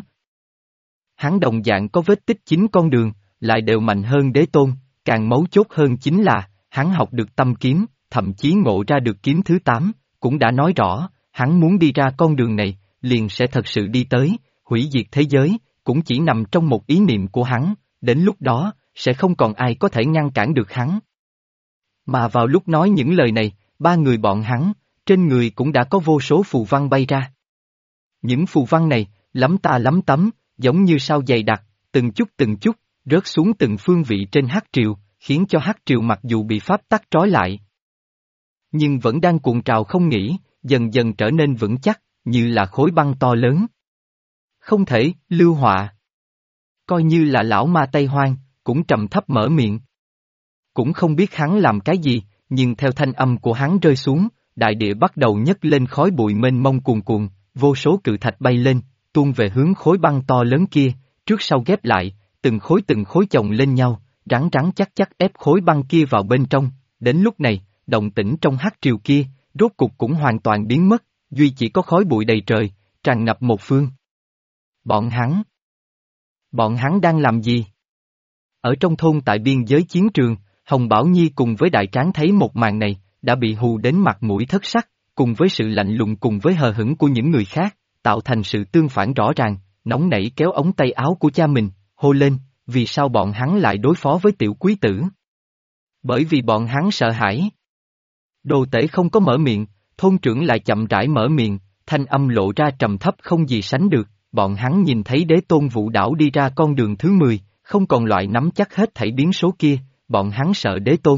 Hắn đồng dạng có vết tích 9 con đường, lại đều mạnh hơn Đế Tôn, càng mấu chốt hơn chính là, hắn học được tâm kiếm, thậm chí ngộ ra được kiếm thứ 8, cũng đã nói rõ, hắn muốn đi ra con đường này, liền sẽ thật sự đi tới, hủy diệt thế giới, cũng chỉ nằm trong một ý niệm của hắn, đến lúc đó, sẽ không còn ai có thể ngăn cản được hắn. Mà vào lúc nói những lời này, ba người bọn hắn, trên người cũng đã có vô số phù văn bay ra. Những phù văn này, lắm tà lắm tấm, giống như sao dày đặc, từng chút, rớt xuống từng phương vị trên hắc triều, khiến cho hắc triều mặc dù bị pháp tắc trói lại, nhưng vẫn đang cuộn trào không nghỉ, dần dần trở nên vững chắc, như là khối băng to lớn. Không thể, lưu họa. Coi như là lão ma Tây Hoang, cũng trầm thấp mở miệng. Cũng không biết hắn làm cái gì, nhưng theo thanh âm của hắn rơi xuống, đại địa bắt đầu nhấc lên khói bụi mênh mông cuồn cuộn, vô số cự thạch bay lên, tuôn về hướng khối băng to lớn kia, trước sau ghép lại, từng khối chồng lên nhau, rắn rắn chắc ép khối băng kia vào bên trong, đến lúc này, động tĩnh trong hắc triều kia, rốt cục cũng hoàn toàn biến mất, duy chỉ có khói bụi đầy trời, tràn ngập một phương. Bọn hắn đang làm gì? Ở trong thôn tại biên giới chiến trường, Hồng Bảo Nhi cùng với Đại Tráng thấy một màn này, đã bị hù đến mặt mũi thất sắc, cùng với sự lạnh lùng cùng với hờ hững của những người khác, tạo thành sự tương phản rõ ràng, nóng nảy kéo ống tay áo của cha mình, hô lên, vì sao bọn hắn lại đối phó với tiểu quý tử? Bởi vì bọn hắn sợ hãi. Đồ tể không có mở miệng, thôn trưởng lại chậm rãi mở miệng, thanh âm lộ ra trầm thấp không gì sánh được, bọn hắn nhìn thấy đế tôn Vũ Đảo đi ra con đường thứ 10, không còn loại nắm chắc hết thảy biến số kia, bọn hắn sợ đế tôn.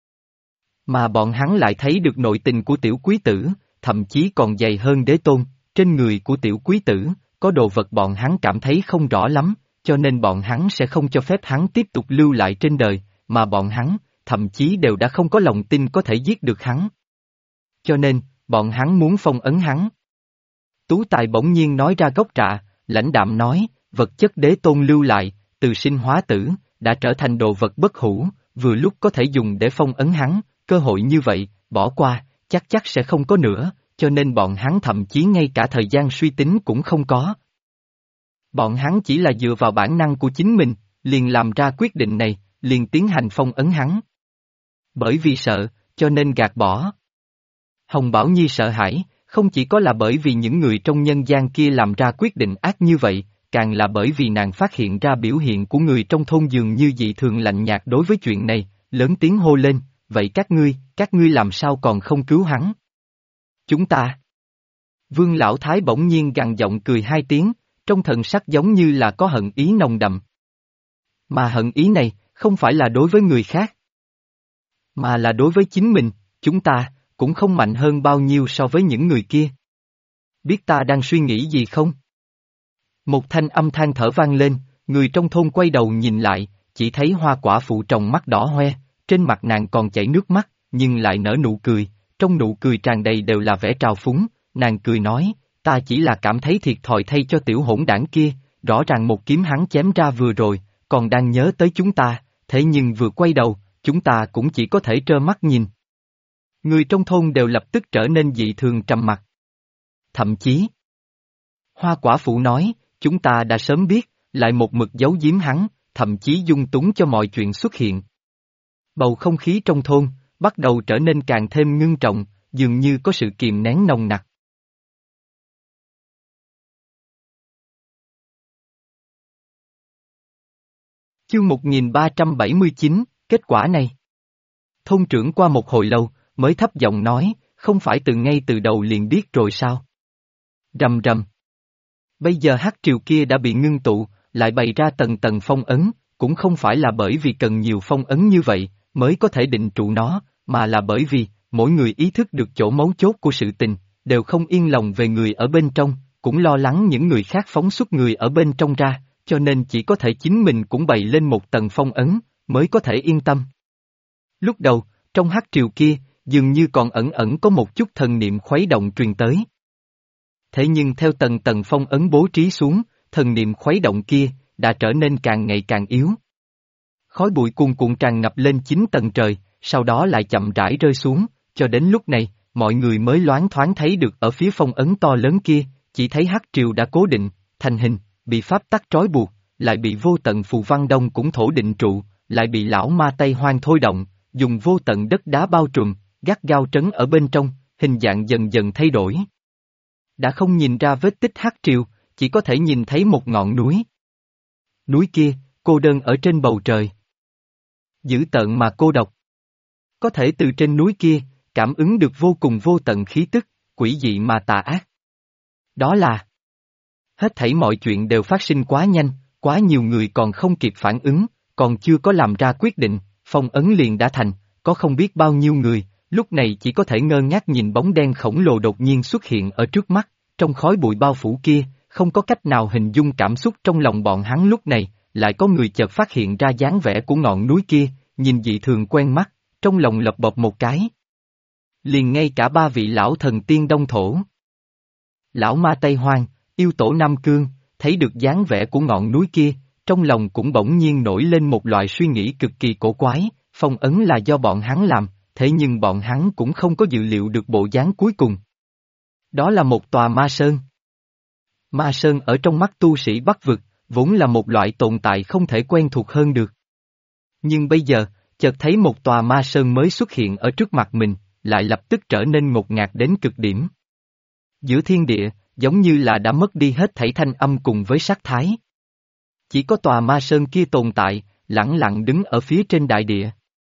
Mà bọn hắn lại thấy được nội tình của tiểu quý tử, thậm chí còn dày hơn đế tôn, trên người của tiểu quý tử, có đồ vật bọn hắn cảm thấy không rõ lắm, cho nên bọn hắn sẽ không cho phép hắn tiếp tục lưu lại trên đời, mà bọn hắn, thậm chí đều đã không có lòng tin có thể giết được hắn. Cho nên, bọn hắn muốn phong ấn hắn. Tú Tài bỗng nhiên nói ra gốc rạ, lãnh đạm nói, vật chất đế tôn lưu lại, từ sinh hóa tử, đã trở thành đồ vật bất hủ, vừa lúc có thể dùng để phong ấn hắn, cơ hội như vậy, bỏ qua, chắc sẽ không có nữa, cho nên bọn hắn thậm chí ngay cả thời gian suy tính cũng không có. Bọn hắn chỉ là dựa vào bản năng của chính mình, liền làm ra quyết định này, liền tiến hành phong ấn hắn. Bởi vì sợ, cho nên gạt bỏ. Hồng Bảo Nhi sợ hãi, không chỉ có là bởi vì những người trong nhân gian kia làm ra quyết định ác như vậy, càng là bởi vì nàng phát hiện ra biểu hiện của người trong thôn dường như dị thường lạnh nhạt đối với chuyện này, lớn tiếng hô lên, vậy các ngươi làm sao còn không cứu hắn? Chúng ta. Vương Lão Thái bỗng nhiên gằn giọng cười hai tiếng, trong thần sắc giống như là có hận ý nồng đậm. Mà hận ý này, không phải là đối với người khác, mà là đối với chính mình, chúng ta, cũng không mạnh hơn bao nhiêu so với những người kia. Biết ta đang suy nghĩ gì không? Một thanh âm than thở vang lên, người trong thôn quay đầu nhìn lại, chỉ thấy Hoa Quả Phụ tròng mắt đỏ hoe, trên mặt nàng còn chảy nước mắt, nhưng lại nở nụ cười, trong nụ cười tràn đầy đều là vẻ trào phúng, nàng cười nói, ta chỉ là cảm thấy thiệt thòi thay cho tiểu hỗn đảng kia, rõ ràng một kiếm hắn chém ra vừa rồi, còn đang nhớ tới chúng ta, thế nhưng vừa quay đầu, chúng ta cũng chỉ có thể trơ mắt nhìn. Người trong thôn đều lập tức trở nên dị thường trầm mặc. Thậm chí, Hoa Quả Phụ nói, chúng ta đã sớm biết, lại một mực giấu giếm hắn, thậm chí dung túng cho mọi chuyện xuất hiện. Bầu không khí trong thôn, bắt đầu trở nên càng thêm ngưng trọng, dường như có sự kìm nén nồng nặc. Chương 1379, kết quả này. Thôn trưởng qua một hồi lâu, mới thấp giọng nói, không phải từ ngay từ đầu liền biết rồi sao? Rầm rầm. Bây giờ hắc triều kia đã bị ngưng tụ, lại bày ra tầng tầng phong ấn, cũng không phải là bởi vì cần nhiều phong ấn như vậy, mới có thể định trụ nó, mà là bởi vì, mỗi người ý thức được chỗ mấu chốt của sự tình, đều không yên lòng về người ở bên trong, cũng lo lắng những người khác phóng xuất người ở bên trong ra, cho nên chỉ có thể chính mình cũng bày lên một tầng phong ấn, mới có thể yên tâm. Lúc đầu, trong hắc triều kia, dường như còn ẩn ẩn có một chút thần niệm khuấy động truyền tới. Thế nhưng theo tầng tầng phong ấn bố trí xuống, thần niệm khuấy động kia, đã trở nên càng ngày càng yếu. Khói bụi cuồn cuộn tràn ngập lên 9 tầng trời, sau đó lại chậm rãi rơi xuống, cho đến lúc này, mọi người mới loáng thoáng thấy được ở phía phong ấn to lớn kia, chỉ thấy hắc triều đã cố định, thành hình, bị pháp tắc trói buộc, lại bị vô tận phù văn đông cũng thổ định trụ, lại bị lão ma Tây Hoang thôi động, dùng vô tận đất đá bao trùm, gắt gao trấn ở bên trong, hình dạng dần dần thay đổi. Đã không nhìn ra vết tích hắc triều, chỉ có thể nhìn thấy một ngọn núi. Núi kia, cô đơn ở trên bầu trời. Dữ tợn mà cô độc. Có thể từ trên núi kia, cảm ứng được vô cùng vô tận khí tức, quỷ dị mà tà ác. Đó là hết thảy mọi chuyện đều phát sinh quá nhanh, quá nhiều người còn không kịp phản ứng, còn chưa có làm ra quyết định, phong ấn liền đã thành, có không biết bao nhiêu người, lúc này chỉ có thể ngơ ngác nhìn bóng đen khổng lồ đột nhiên xuất hiện ở trước mắt, trong khói bụi bao phủ kia, không có cách nào hình dung cảm xúc trong lòng bọn hắn lúc này, lại có người chợt phát hiện ra dáng vẻ của ngọn núi kia, nhìn dị thường quen mắt, trong lòng lật bập một cái. Liền ngay cả ba vị lão thần tiên Đông Thổ. Lão ma Tây Hoang, yêu tổ Nam Cương, thấy được dáng vẻ của ngọn núi kia, trong lòng cũng bỗng nhiên nổi lên một loại suy nghĩ cực kỳ cổ quái, phong ấn là do bọn hắn làm, thế nhưng bọn hắn cũng không có dự liệu được bộ dáng cuối cùng. Đó là một tòa ma sơn. Ma sơn ở trong mắt tu sĩ Bắc vực, vốn là một loại tồn tại không thể quen thuộc hơn được. Nhưng bây giờ, chợt thấy một tòa ma sơn mới xuất hiện ở trước mặt mình, lại lập tức trở nên ngột ngạt đến cực điểm. Giữa thiên địa, giống như là đã mất đi hết thảy thanh âm cùng với sắc thái. Chỉ có tòa ma sơn kia tồn tại, lẳng lặng đứng ở phía trên đại địa.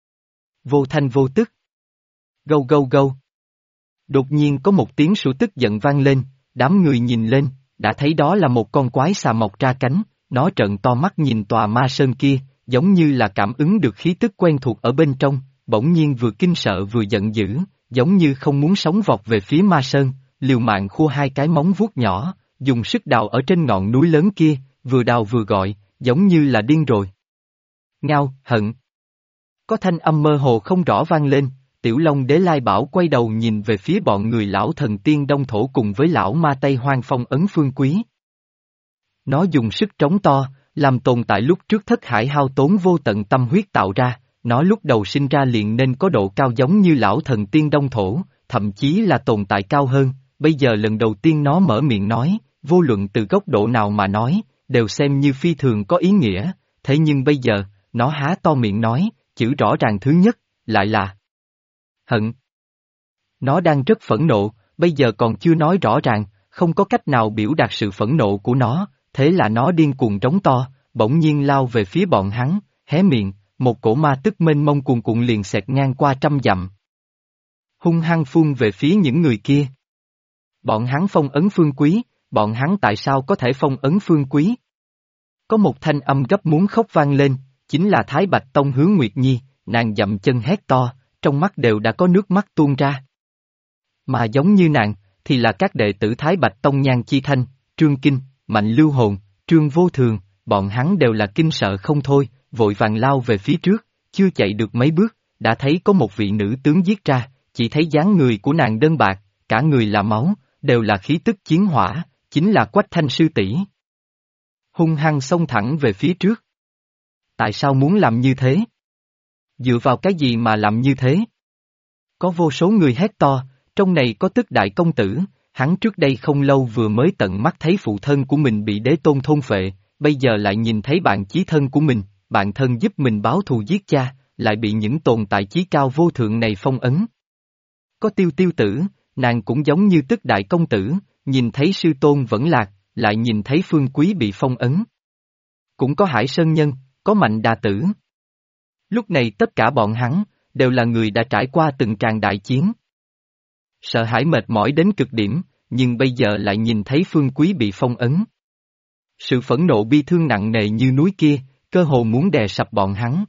Vô thanh vô tức. Gâu gâu gâu. Đột nhiên có một tiếng sủa tức giận vang lên, đám người nhìn lên, đã thấy đó là một con quái xà mọc ra cánh, nó trợn to mắt nhìn tòa ma sơn kia, giống như là cảm ứng được khí tức quen thuộc ở bên trong, bỗng nhiên vừa kinh sợ vừa giận dữ, giống như không muốn sống vọt về phía ma sơn, liều mạng khua hai cái móng vuốt nhỏ, dùng sức đào ở trên ngọn núi lớn kia, vừa đào vừa gọi, giống như là điên rồi. Ngao, hận. Có thanh âm mơ hồ không rõ vang lên, Tiểu Long Đế Lai Bảo quay đầu nhìn về phía bọn người lão thần tiên Đông Thổ cùng với lão ma Tây Hoang phong ấn Phương Quý. Nó dùng sức trống to, làm tồn tại lúc trước thất hải hao tốn vô tận tâm huyết tạo ra, nó lúc đầu sinh ra liền nên có độ cao giống như lão thần tiên Đông Thổ, thậm chí là tồn tại cao hơn, bây giờ lần đầu tiên nó mở miệng nói, vô luận từ góc độ nào mà nói, đều xem như phi thường có ý nghĩa, thế nhưng bây giờ, nó há to miệng nói, chữ rõ ràng thứ nhất, lại là hận. Nó đang rất phẫn nộ, bây giờ còn chưa nói rõ ràng, không có cách nào biểu đạt sự phẫn nộ của nó, thế là nó điên cuồng trống to, bỗng nhiên lao về phía bọn hắn, hé miệng, một cổ ma tức mênh mông cuồn cuộn liền xẹt ngang qua trăm dặm. Hung hăng phun về phía những người kia. Bọn hắn phong ấn Phương Quý, bọn hắn tại sao có thể phong ấn Phương Quý? Có một thanh âm gấp muốn khóc vang lên, chính là Thái Bạch Tông Hứa Nguyệt Nhi, nàng dậm chân hét to, trong mắt đều đã có nước mắt tuôn ra. Mà giống như nàng, thì là các đệ tử Thái Bạch Tông Nhan Chi Thanh, Trương Kinh, Mạnh Lưu Hồn, Trương Vô Thường, bọn hắn đều là kinh sợ không thôi, vội vàng lao về phía trước, chưa chạy được mấy bước, đã thấy có một vị nữ tướng giết ra, chỉ thấy dáng người của nàng đơn bạc, cả người là máu, đều là khí tức chiến hỏa, chính là Quách Thanh sư tỷ. Hung hăng xông thẳng về phía trước. Tại sao muốn làm như thế? Dựa vào cái gì mà làm như thế? Có vô số người hét to, trong này có Tức đại công tử, hắn trước đây không lâu vừa mới tận mắt thấy phụ thân của mình bị đế tôn thôn phệ, bây giờ lại nhìn thấy bạn chí thân của mình, bạn thân giúp mình báo thù giết cha, lại bị những tồn tại chí cao vô thượng này phong ấn. Có Tiêu Tiêu tử, nàng cũng giống như Tức đại công tử, nhìn thấy sư tôn vẫn lạc, lại nhìn thấy Phương Quý bị phong ấn. Cũng có Hải Sơn Nhân, có Mạnh Đà tử. Lúc này tất cả bọn hắn, đều là người đã trải qua từng tràng đại chiến. Sợ hãi mệt mỏi đến cực điểm, nhưng bây giờ lại nhìn thấy Phương Quý bị phong ấn. Sự phẫn nộ bi thương nặng nề như núi kia, cơ hồ muốn đè sập bọn hắn.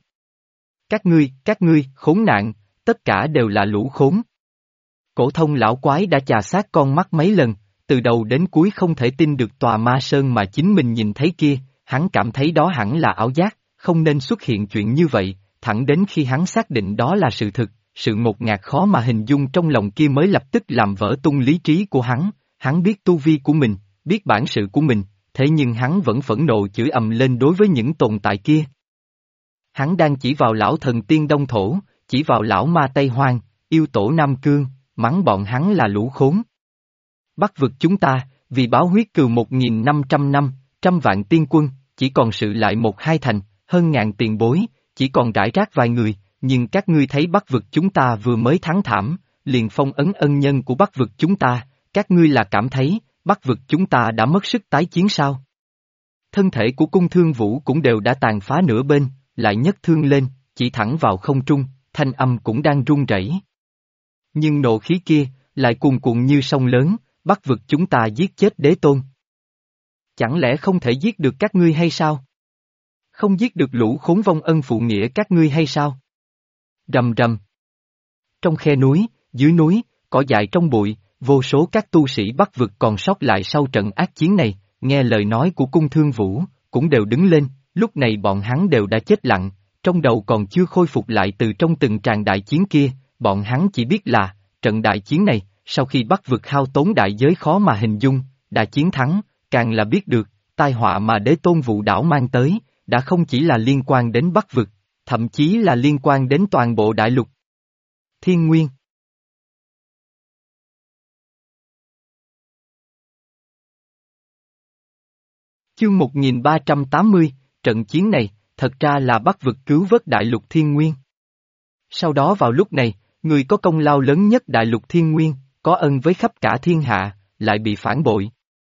Các ngươi, khốn nạn, tất cả đều là lũ khốn. Cổ thông lão quái đã chà sát con mắt mấy lần, từ đầu đến cuối không thể tin được tòa ma sơn mà chính mình nhìn thấy kia, hắn cảm thấy đó hẳn là ảo giác, không nên xuất hiện chuyện như vậy, thẳng đến khi hắn xác định đó là sự thực, sự ngột ngạt khó mà hình dung trong lòng kia mới lập tức làm vỡ tung lý trí của hắn biết tu vi của mình, biết bản sự của mình, thế nhưng hắn vẫn phẫn nộ chửi ầm lên đối với những tồn tại kia. Hắn đang chỉ vào lão thần tiên Đông Thổ, chỉ vào lão ma Tây Hoang, yêu tổ Nam Cương, mắng bọn hắn là lũ khốn. Bắc vực chúng ta, vì báo huyết cừu 1.500 năm, trăm vạn tiên quân, chỉ còn sự lại một hai thành, hơn ngàn tiền bối, chỉ còn rải rác vài người, nhưng các ngươi thấy Bắc vực chúng ta vừa mới thắng thảm, liền phong ấn ân nhân của Bắc vực chúng ta, các ngươi là cảm thấy, Bắc vực chúng ta đã mất sức tái chiến sao? Thân thể của Cung Thương Vũ cũng đều đã tàn phá nửa bên, lại nhấc thương lên, chỉ thẳng vào không trung, thanh âm cũng đang run rẩy. Nhưng nộ khí kia, lại cuồn cuộn như sông lớn, Bắc vực chúng ta giết chết đế tôn. Chẳng lẽ không thể giết được các ngươi hay sao? Không giết được lũ khốn vong ân phụ nghĩa các ngươi hay sao? Rầm rầm. Trong khe núi, dưới núi, cỏ dại trong bụi, vô số các tu sĩ Bắc vực còn sót lại sau trận ác chiến này, nghe lời nói của Cung Thương Vũ, cũng đều đứng lên, lúc này bọn hắn đều đã chết lặng, trong đầu còn chưa khôi phục lại từ trong từng tràng đại chiến kia, bọn hắn chỉ biết là, trận đại chiến này, sau khi Bắc vực hao tốn đại giới khó mà hình dung, đã chiến thắng, càng là biết được, tai họa mà đế tôn Vũ đảo mang tới, đã không chỉ là liên quan đến Bắc vực, thậm chí là liên quan đến toàn bộ đại lục. Thiên Nguyên. Chương 1380, trận chiến này, thật ra là Bắc vực cứu vớt đại lục Thiên Nguyên. Sau đó vào lúc này, người có công lao lớn nhất đại lục Thiên Nguyên, có ân với khắp cả thiên hạ, lại bị phản bội.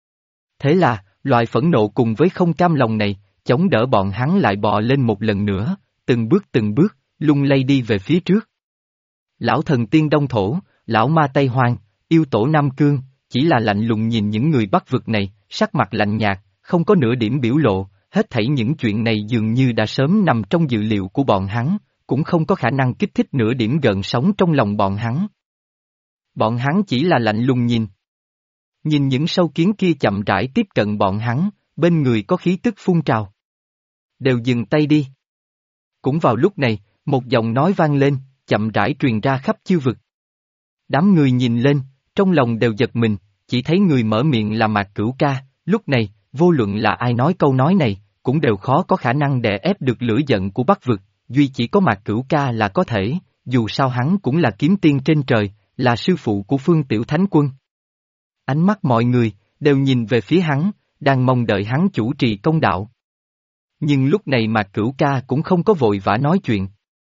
Thế là, loại phẫn nộ cùng với không cam lòng này, chống đỡ bọn hắn lại bò lên một lần nữa, từng bước, lung lay đi về phía trước. Lão thần tiên Đông Thổ, lão ma Tây Hoang, yêu tổ Nam Cương, chỉ là lạnh lùng nhìn những người Bắc vực này, sắc mặt lạnh nhạt, không có nửa điểm biểu lộ, hết thảy những chuyện này dường như đã sớm nằm trong dự liệu của bọn hắn, cũng không có khả năng kích thích nửa điểm gợn sóng trong lòng bọn hắn. Bọn hắn chỉ là lạnh lùng nhìn. Nhìn những sâu kiến kia chậm rãi tiếp cận bọn hắn, bên người có khí tức phun trào. Đều dừng tay đi. Cũng vào lúc này, một giọng nói vang lên, chậm rãi truyền ra khắp chư vực. Đám người nhìn lên, trong lòng đều giật mình, chỉ thấy người mở miệng là Mạc Cửu Ca, lúc này, vô luận là ai nói câu nói này, cũng đều khó có khả năng đè ép được lửa giận của Bắc vực, duy chỉ có Mạc Cửu Ca là có thể, dù sao hắn cũng là kiếm tiên trên trời, là sư phụ của Phương Tiểu Thánh Quân. Ánh mắt mọi người, đều nhìn về phía hắn, đang mong đợi hắn chủ trì công đạo. Nhưng lúc này Mạc Cửu Ca cũng không có vội vã nói chuyện,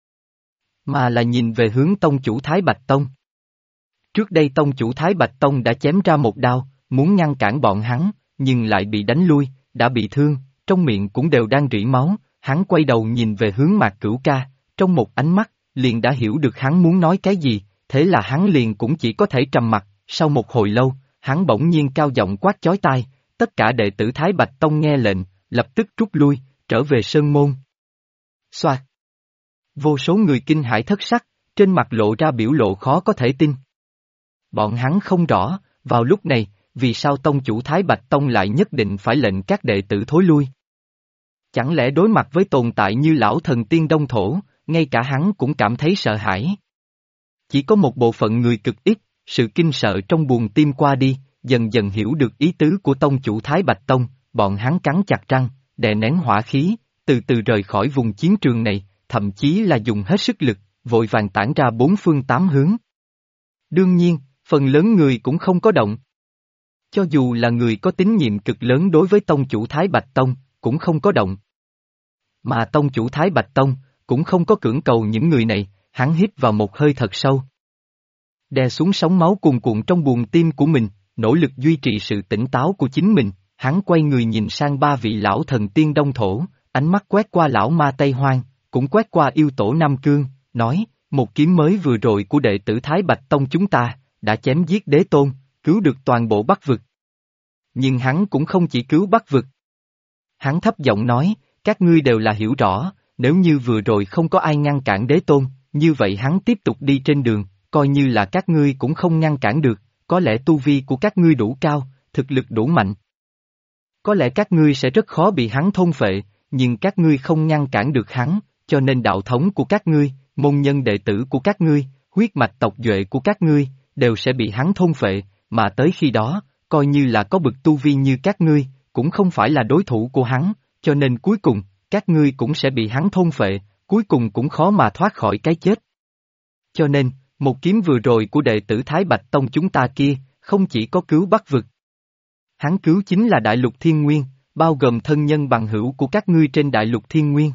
mà là nhìn về hướng tông chủ Thái Bạch Tông. Trước đây tông chủ Thái Bạch Tông đã chém ra một đao, muốn ngăn cản bọn hắn, nhưng lại bị đánh lui, đã bị thương, trong miệng cũng đều đang rỉ máu, hắn quay đầu nhìn về hướng Mạc Cửu Ca, trong một ánh mắt, liền đã hiểu được hắn muốn nói cái gì, thế là hắn liền cũng chỉ có thể trầm mặc, sau một hồi lâu, hắn bỗng nhiên cao giọng quát chói tai, tất cả đệ tử Thái Bạch Tông nghe lệnh, lập tức rút lui, trở về sơn môn. Xoạt! Vô số người kinh hãi thất sắc, trên mặt lộ ra biểu lộ khó có thể tin. Bọn hắn không rõ, vào lúc này, vì sao tông chủ Thái Bạch Tông lại nhất định phải lệnh các đệ tử thối lui. Chẳng lẽ đối mặt với tồn tại như lão thần tiên Đông Thổ, ngay cả hắn cũng cảm thấy sợ hãi. Chỉ có một bộ phận người cực ít, sự kinh sợ trong buồng tim qua đi, dần dần hiểu được ý tứ của tông chủ Thái Bạch Tông, bọn hắn cắn chặt răng, đè nén hỏa khí, từ từ rời khỏi vùng chiến trường này, thậm chí là dùng hết sức lực, vội vàng tản ra bốn phương tám hướng. Đương nhiên, phần lớn người cũng không có động. Cho dù là người có tín nhiệm cực lớn đối với tông chủ Thái Bạch Tông, cũng không có động. Mà tông chủ Thái Bạch Tông, cũng không có cưỡng cầu những người này, hắn hít vào một hơi thật sâu. Đè xuống sóng máu cuồn cuộn trong buồng tim của mình, nỗ lực duy trì sự tỉnh táo của chính mình, hắn quay người nhìn sang ba vị lão thần tiên Đông Thổ, ánh mắt quét qua lão ma Tây Hoang, cũng quét qua yêu tổ Nam Cương, nói, một kiếm mới vừa rồi của đệ tử Thái Bạch Tông chúng ta, đã chém giết đế tôn, cứu được toàn bộ Bắc vực. Nhưng hắn cũng không chỉ cứu Bắc vực. Hắn thấp giọng nói, các ngươi đều là hiểu rõ, nếu như vừa rồi không có ai ngăn cản đế tôn, như vậy hắn tiếp tục đi trên đường, coi như là các ngươi cũng không ngăn cản được, có lẽ tu vi của các ngươi đủ cao, thực lực đủ mạnh. Có lẽ các ngươi sẽ rất khó bị hắn thôn phệ, nhưng các ngươi không ngăn cản được hắn, cho nên đạo thống của các ngươi, môn nhân đệ tử của các ngươi, huyết mạch tộc duệ của các ngươi, đều sẽ bị hắn thôn phệ, mà tới khi đó, coi như là có bực tu vi như các ngươi, cũng không phải là đối thủ của hắn, cho nên cuối cùng, các ngươi cũng sẽ bị hắn thôn phệ, cuối cùng cũng khó mà thoát khỏi cái chết. Cho nên, một kiếm vừa rồi của đệ tử Thái Bạch Tông chúng ta kia, không chỉ có cứu Bắc vực. Hắn cứu chính là Đại Lục Thiên Nguyên, bao gồm thân nhân bằng hữu của các ngươi trên Đại Lục Thiên Nguyên.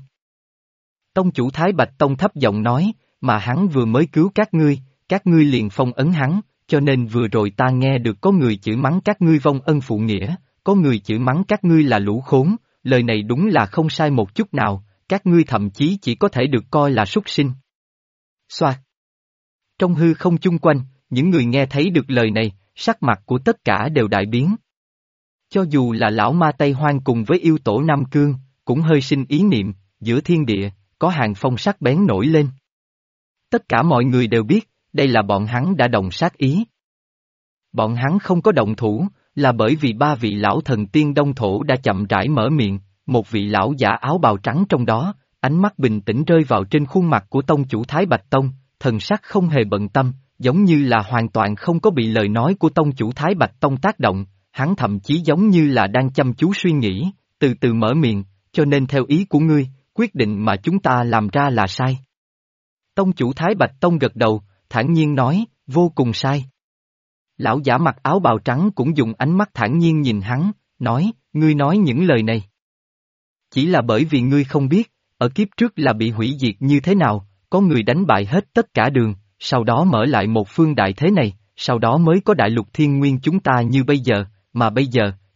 Tông chủ Thái Bạch Tông thấp giọng nói, mà hắn vừa mới cứu các ngươi liền phong ấn hắn, cho nên vừa rồi ta nghe được có người chửi mắng các ngươi vong ân phụ nghĩa, có người chửi mắng các ngươi là lũ khốn, lời này đúng là không sai một chút nào, các ngươi thậm chí chỉ có thể được coi là súc sinh. Xoạt. Trong hư không chung quanh, những người nghe thấy được lời này, sắc mặt của tất cả đều đại biến. Cho dù là lão ma Tây Hoang cùng với yêu tổ Nam Cương, cũng hơi sinh ý niệm, giữa thiên địa, có hàng phong sắc bén nổi lên. Tất cả mọi người đều biết, đây là bọn hắn đã động sát ý. Bọn hắn không có động thủ, là bởi vì ba vị lão thần tiên Đông Thổ đã chậm rãi mở miệng, một vị lão giả áo bào trắng trong đó, ánh mắt bình tĩnh rơi vào trên khuôn mặt của tông chủ Thái Bạch Tông, thần sắc không hề bận tâm, giống như là hoàn toàn không có bị lời nói của tông chủ Thái Bạch Tông tác động, hắn thậm chí giống như là đang chăm chú suy nghĩ, từ từ mở miệng, cho nên theo ý của ngươi, quyết định mà chúng ta làm ra là sai. Tông chủ Thái Bạch Tông gật đầu, thản nhiên nói, vô cùng sai. Lão giả mặc áo bào trắng cũng dùng ánh mắt thản nhiên nhìn hắn, nói, ngươi nói những lời này. Chỉ là bởi vì ngươi không biết, ở kiếp trước là bị hủy diệt như thế nào, có người đánh bại hết tất cả đường, sau đó mở lại một phương đại thế này, sau đó mới có đại lục thiên nguyên chúng ta như bây giờ, mà bây giờ,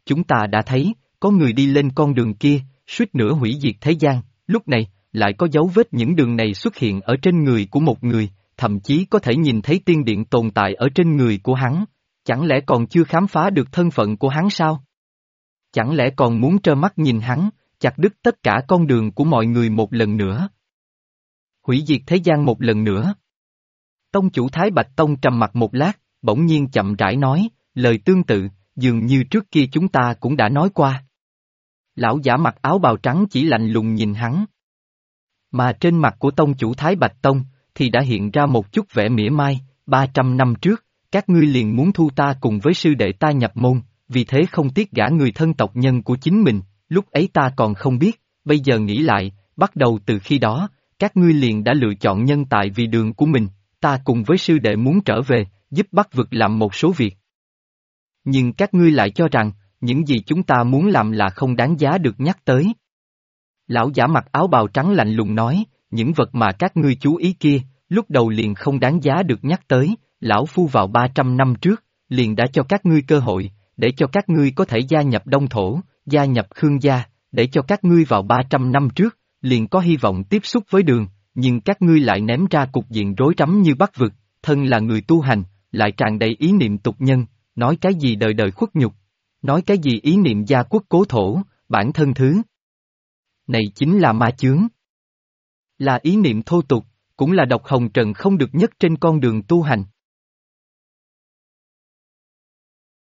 chúng ta đã thấy, có người đi lên con đường kia, suýt nữa hủy diệt thế gian, lúc này, lại có dấu vết những đường này xuất hiện ở trên người của một người, thậm chí có thể nhìn thấy tiên điện tồn tại ở trên người của hắn, chẳng lẽ còn chưa khám phá được thân phận của hắn sao? Chẳng lẽ còn muốn trơ mắt nhìn hắn, chặt đứt tất cả con đường của mọi người một lần nữa? Hủy diệt thế gian một lần nữa. Tông chủ Thái Bạch Tông trầm mặt một lát, bỗng nhiên chậm rãi nói, lời tương tự, dường như trước kia chúng ta cũng đã nói qua. Lão giả mặc áo bào trắng chỉ lạnh lùng nhìn hắn. Mà trên mặt của tông chủ Thái Bạch Tông, thì đã hiện ra một chút vẻ mỉa mai, 300 năm trước, các ngươi liền muốn thu ta cùng với sư đệ ta nhập môn, vì thế không tiếc gả người thân tộc nhân của chính mình, lúc ấy ta còn không biết, bây giờ nghĩ lại, bắt đầu từ khi đó, các ngươi liền đã lựa chọn nhân tài vì đường của mình, ta cùng với sư đệ muốn trở về, giúp Bắc vực làm một số việc. Nhưng các ngươi lại cho rằng, những gì chúng ta muốn làm là không đáng giá được nhắc tới. Lão giả mặc áo bào trắng lạnh lùng nói, những vật mà các ngươi chú ý kia, lúc đầu liền không đáng giá được nhắc tới, lão phu vào 300 năm trước, liền đã cho các ngươi cơ hội, để cho các ngươi có thể gia nhập Đông Thổ, gia nhập Khương gia, để cho các ngươi vào 300 năm trước, liền có hy vọng tiếp xúc với đường, nhưng các ngươi lại ném ra cục diện rối rắm như Bắc vực, thân là người tu hành, lại tràn đầy ý niệm tục nhân, nói cái gì đời đời khuất nhục, nói cái gì ý niệm gia quốc cố thổ, bản thân thứ. Này chính là ma chướng. Là ý niệm thô tục, cũng là độc hồng trần không được nhất trên con đường tu hành.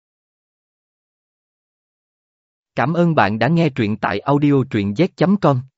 Cảm ơn bạn đã nghe truyện tại audio truyện z.com.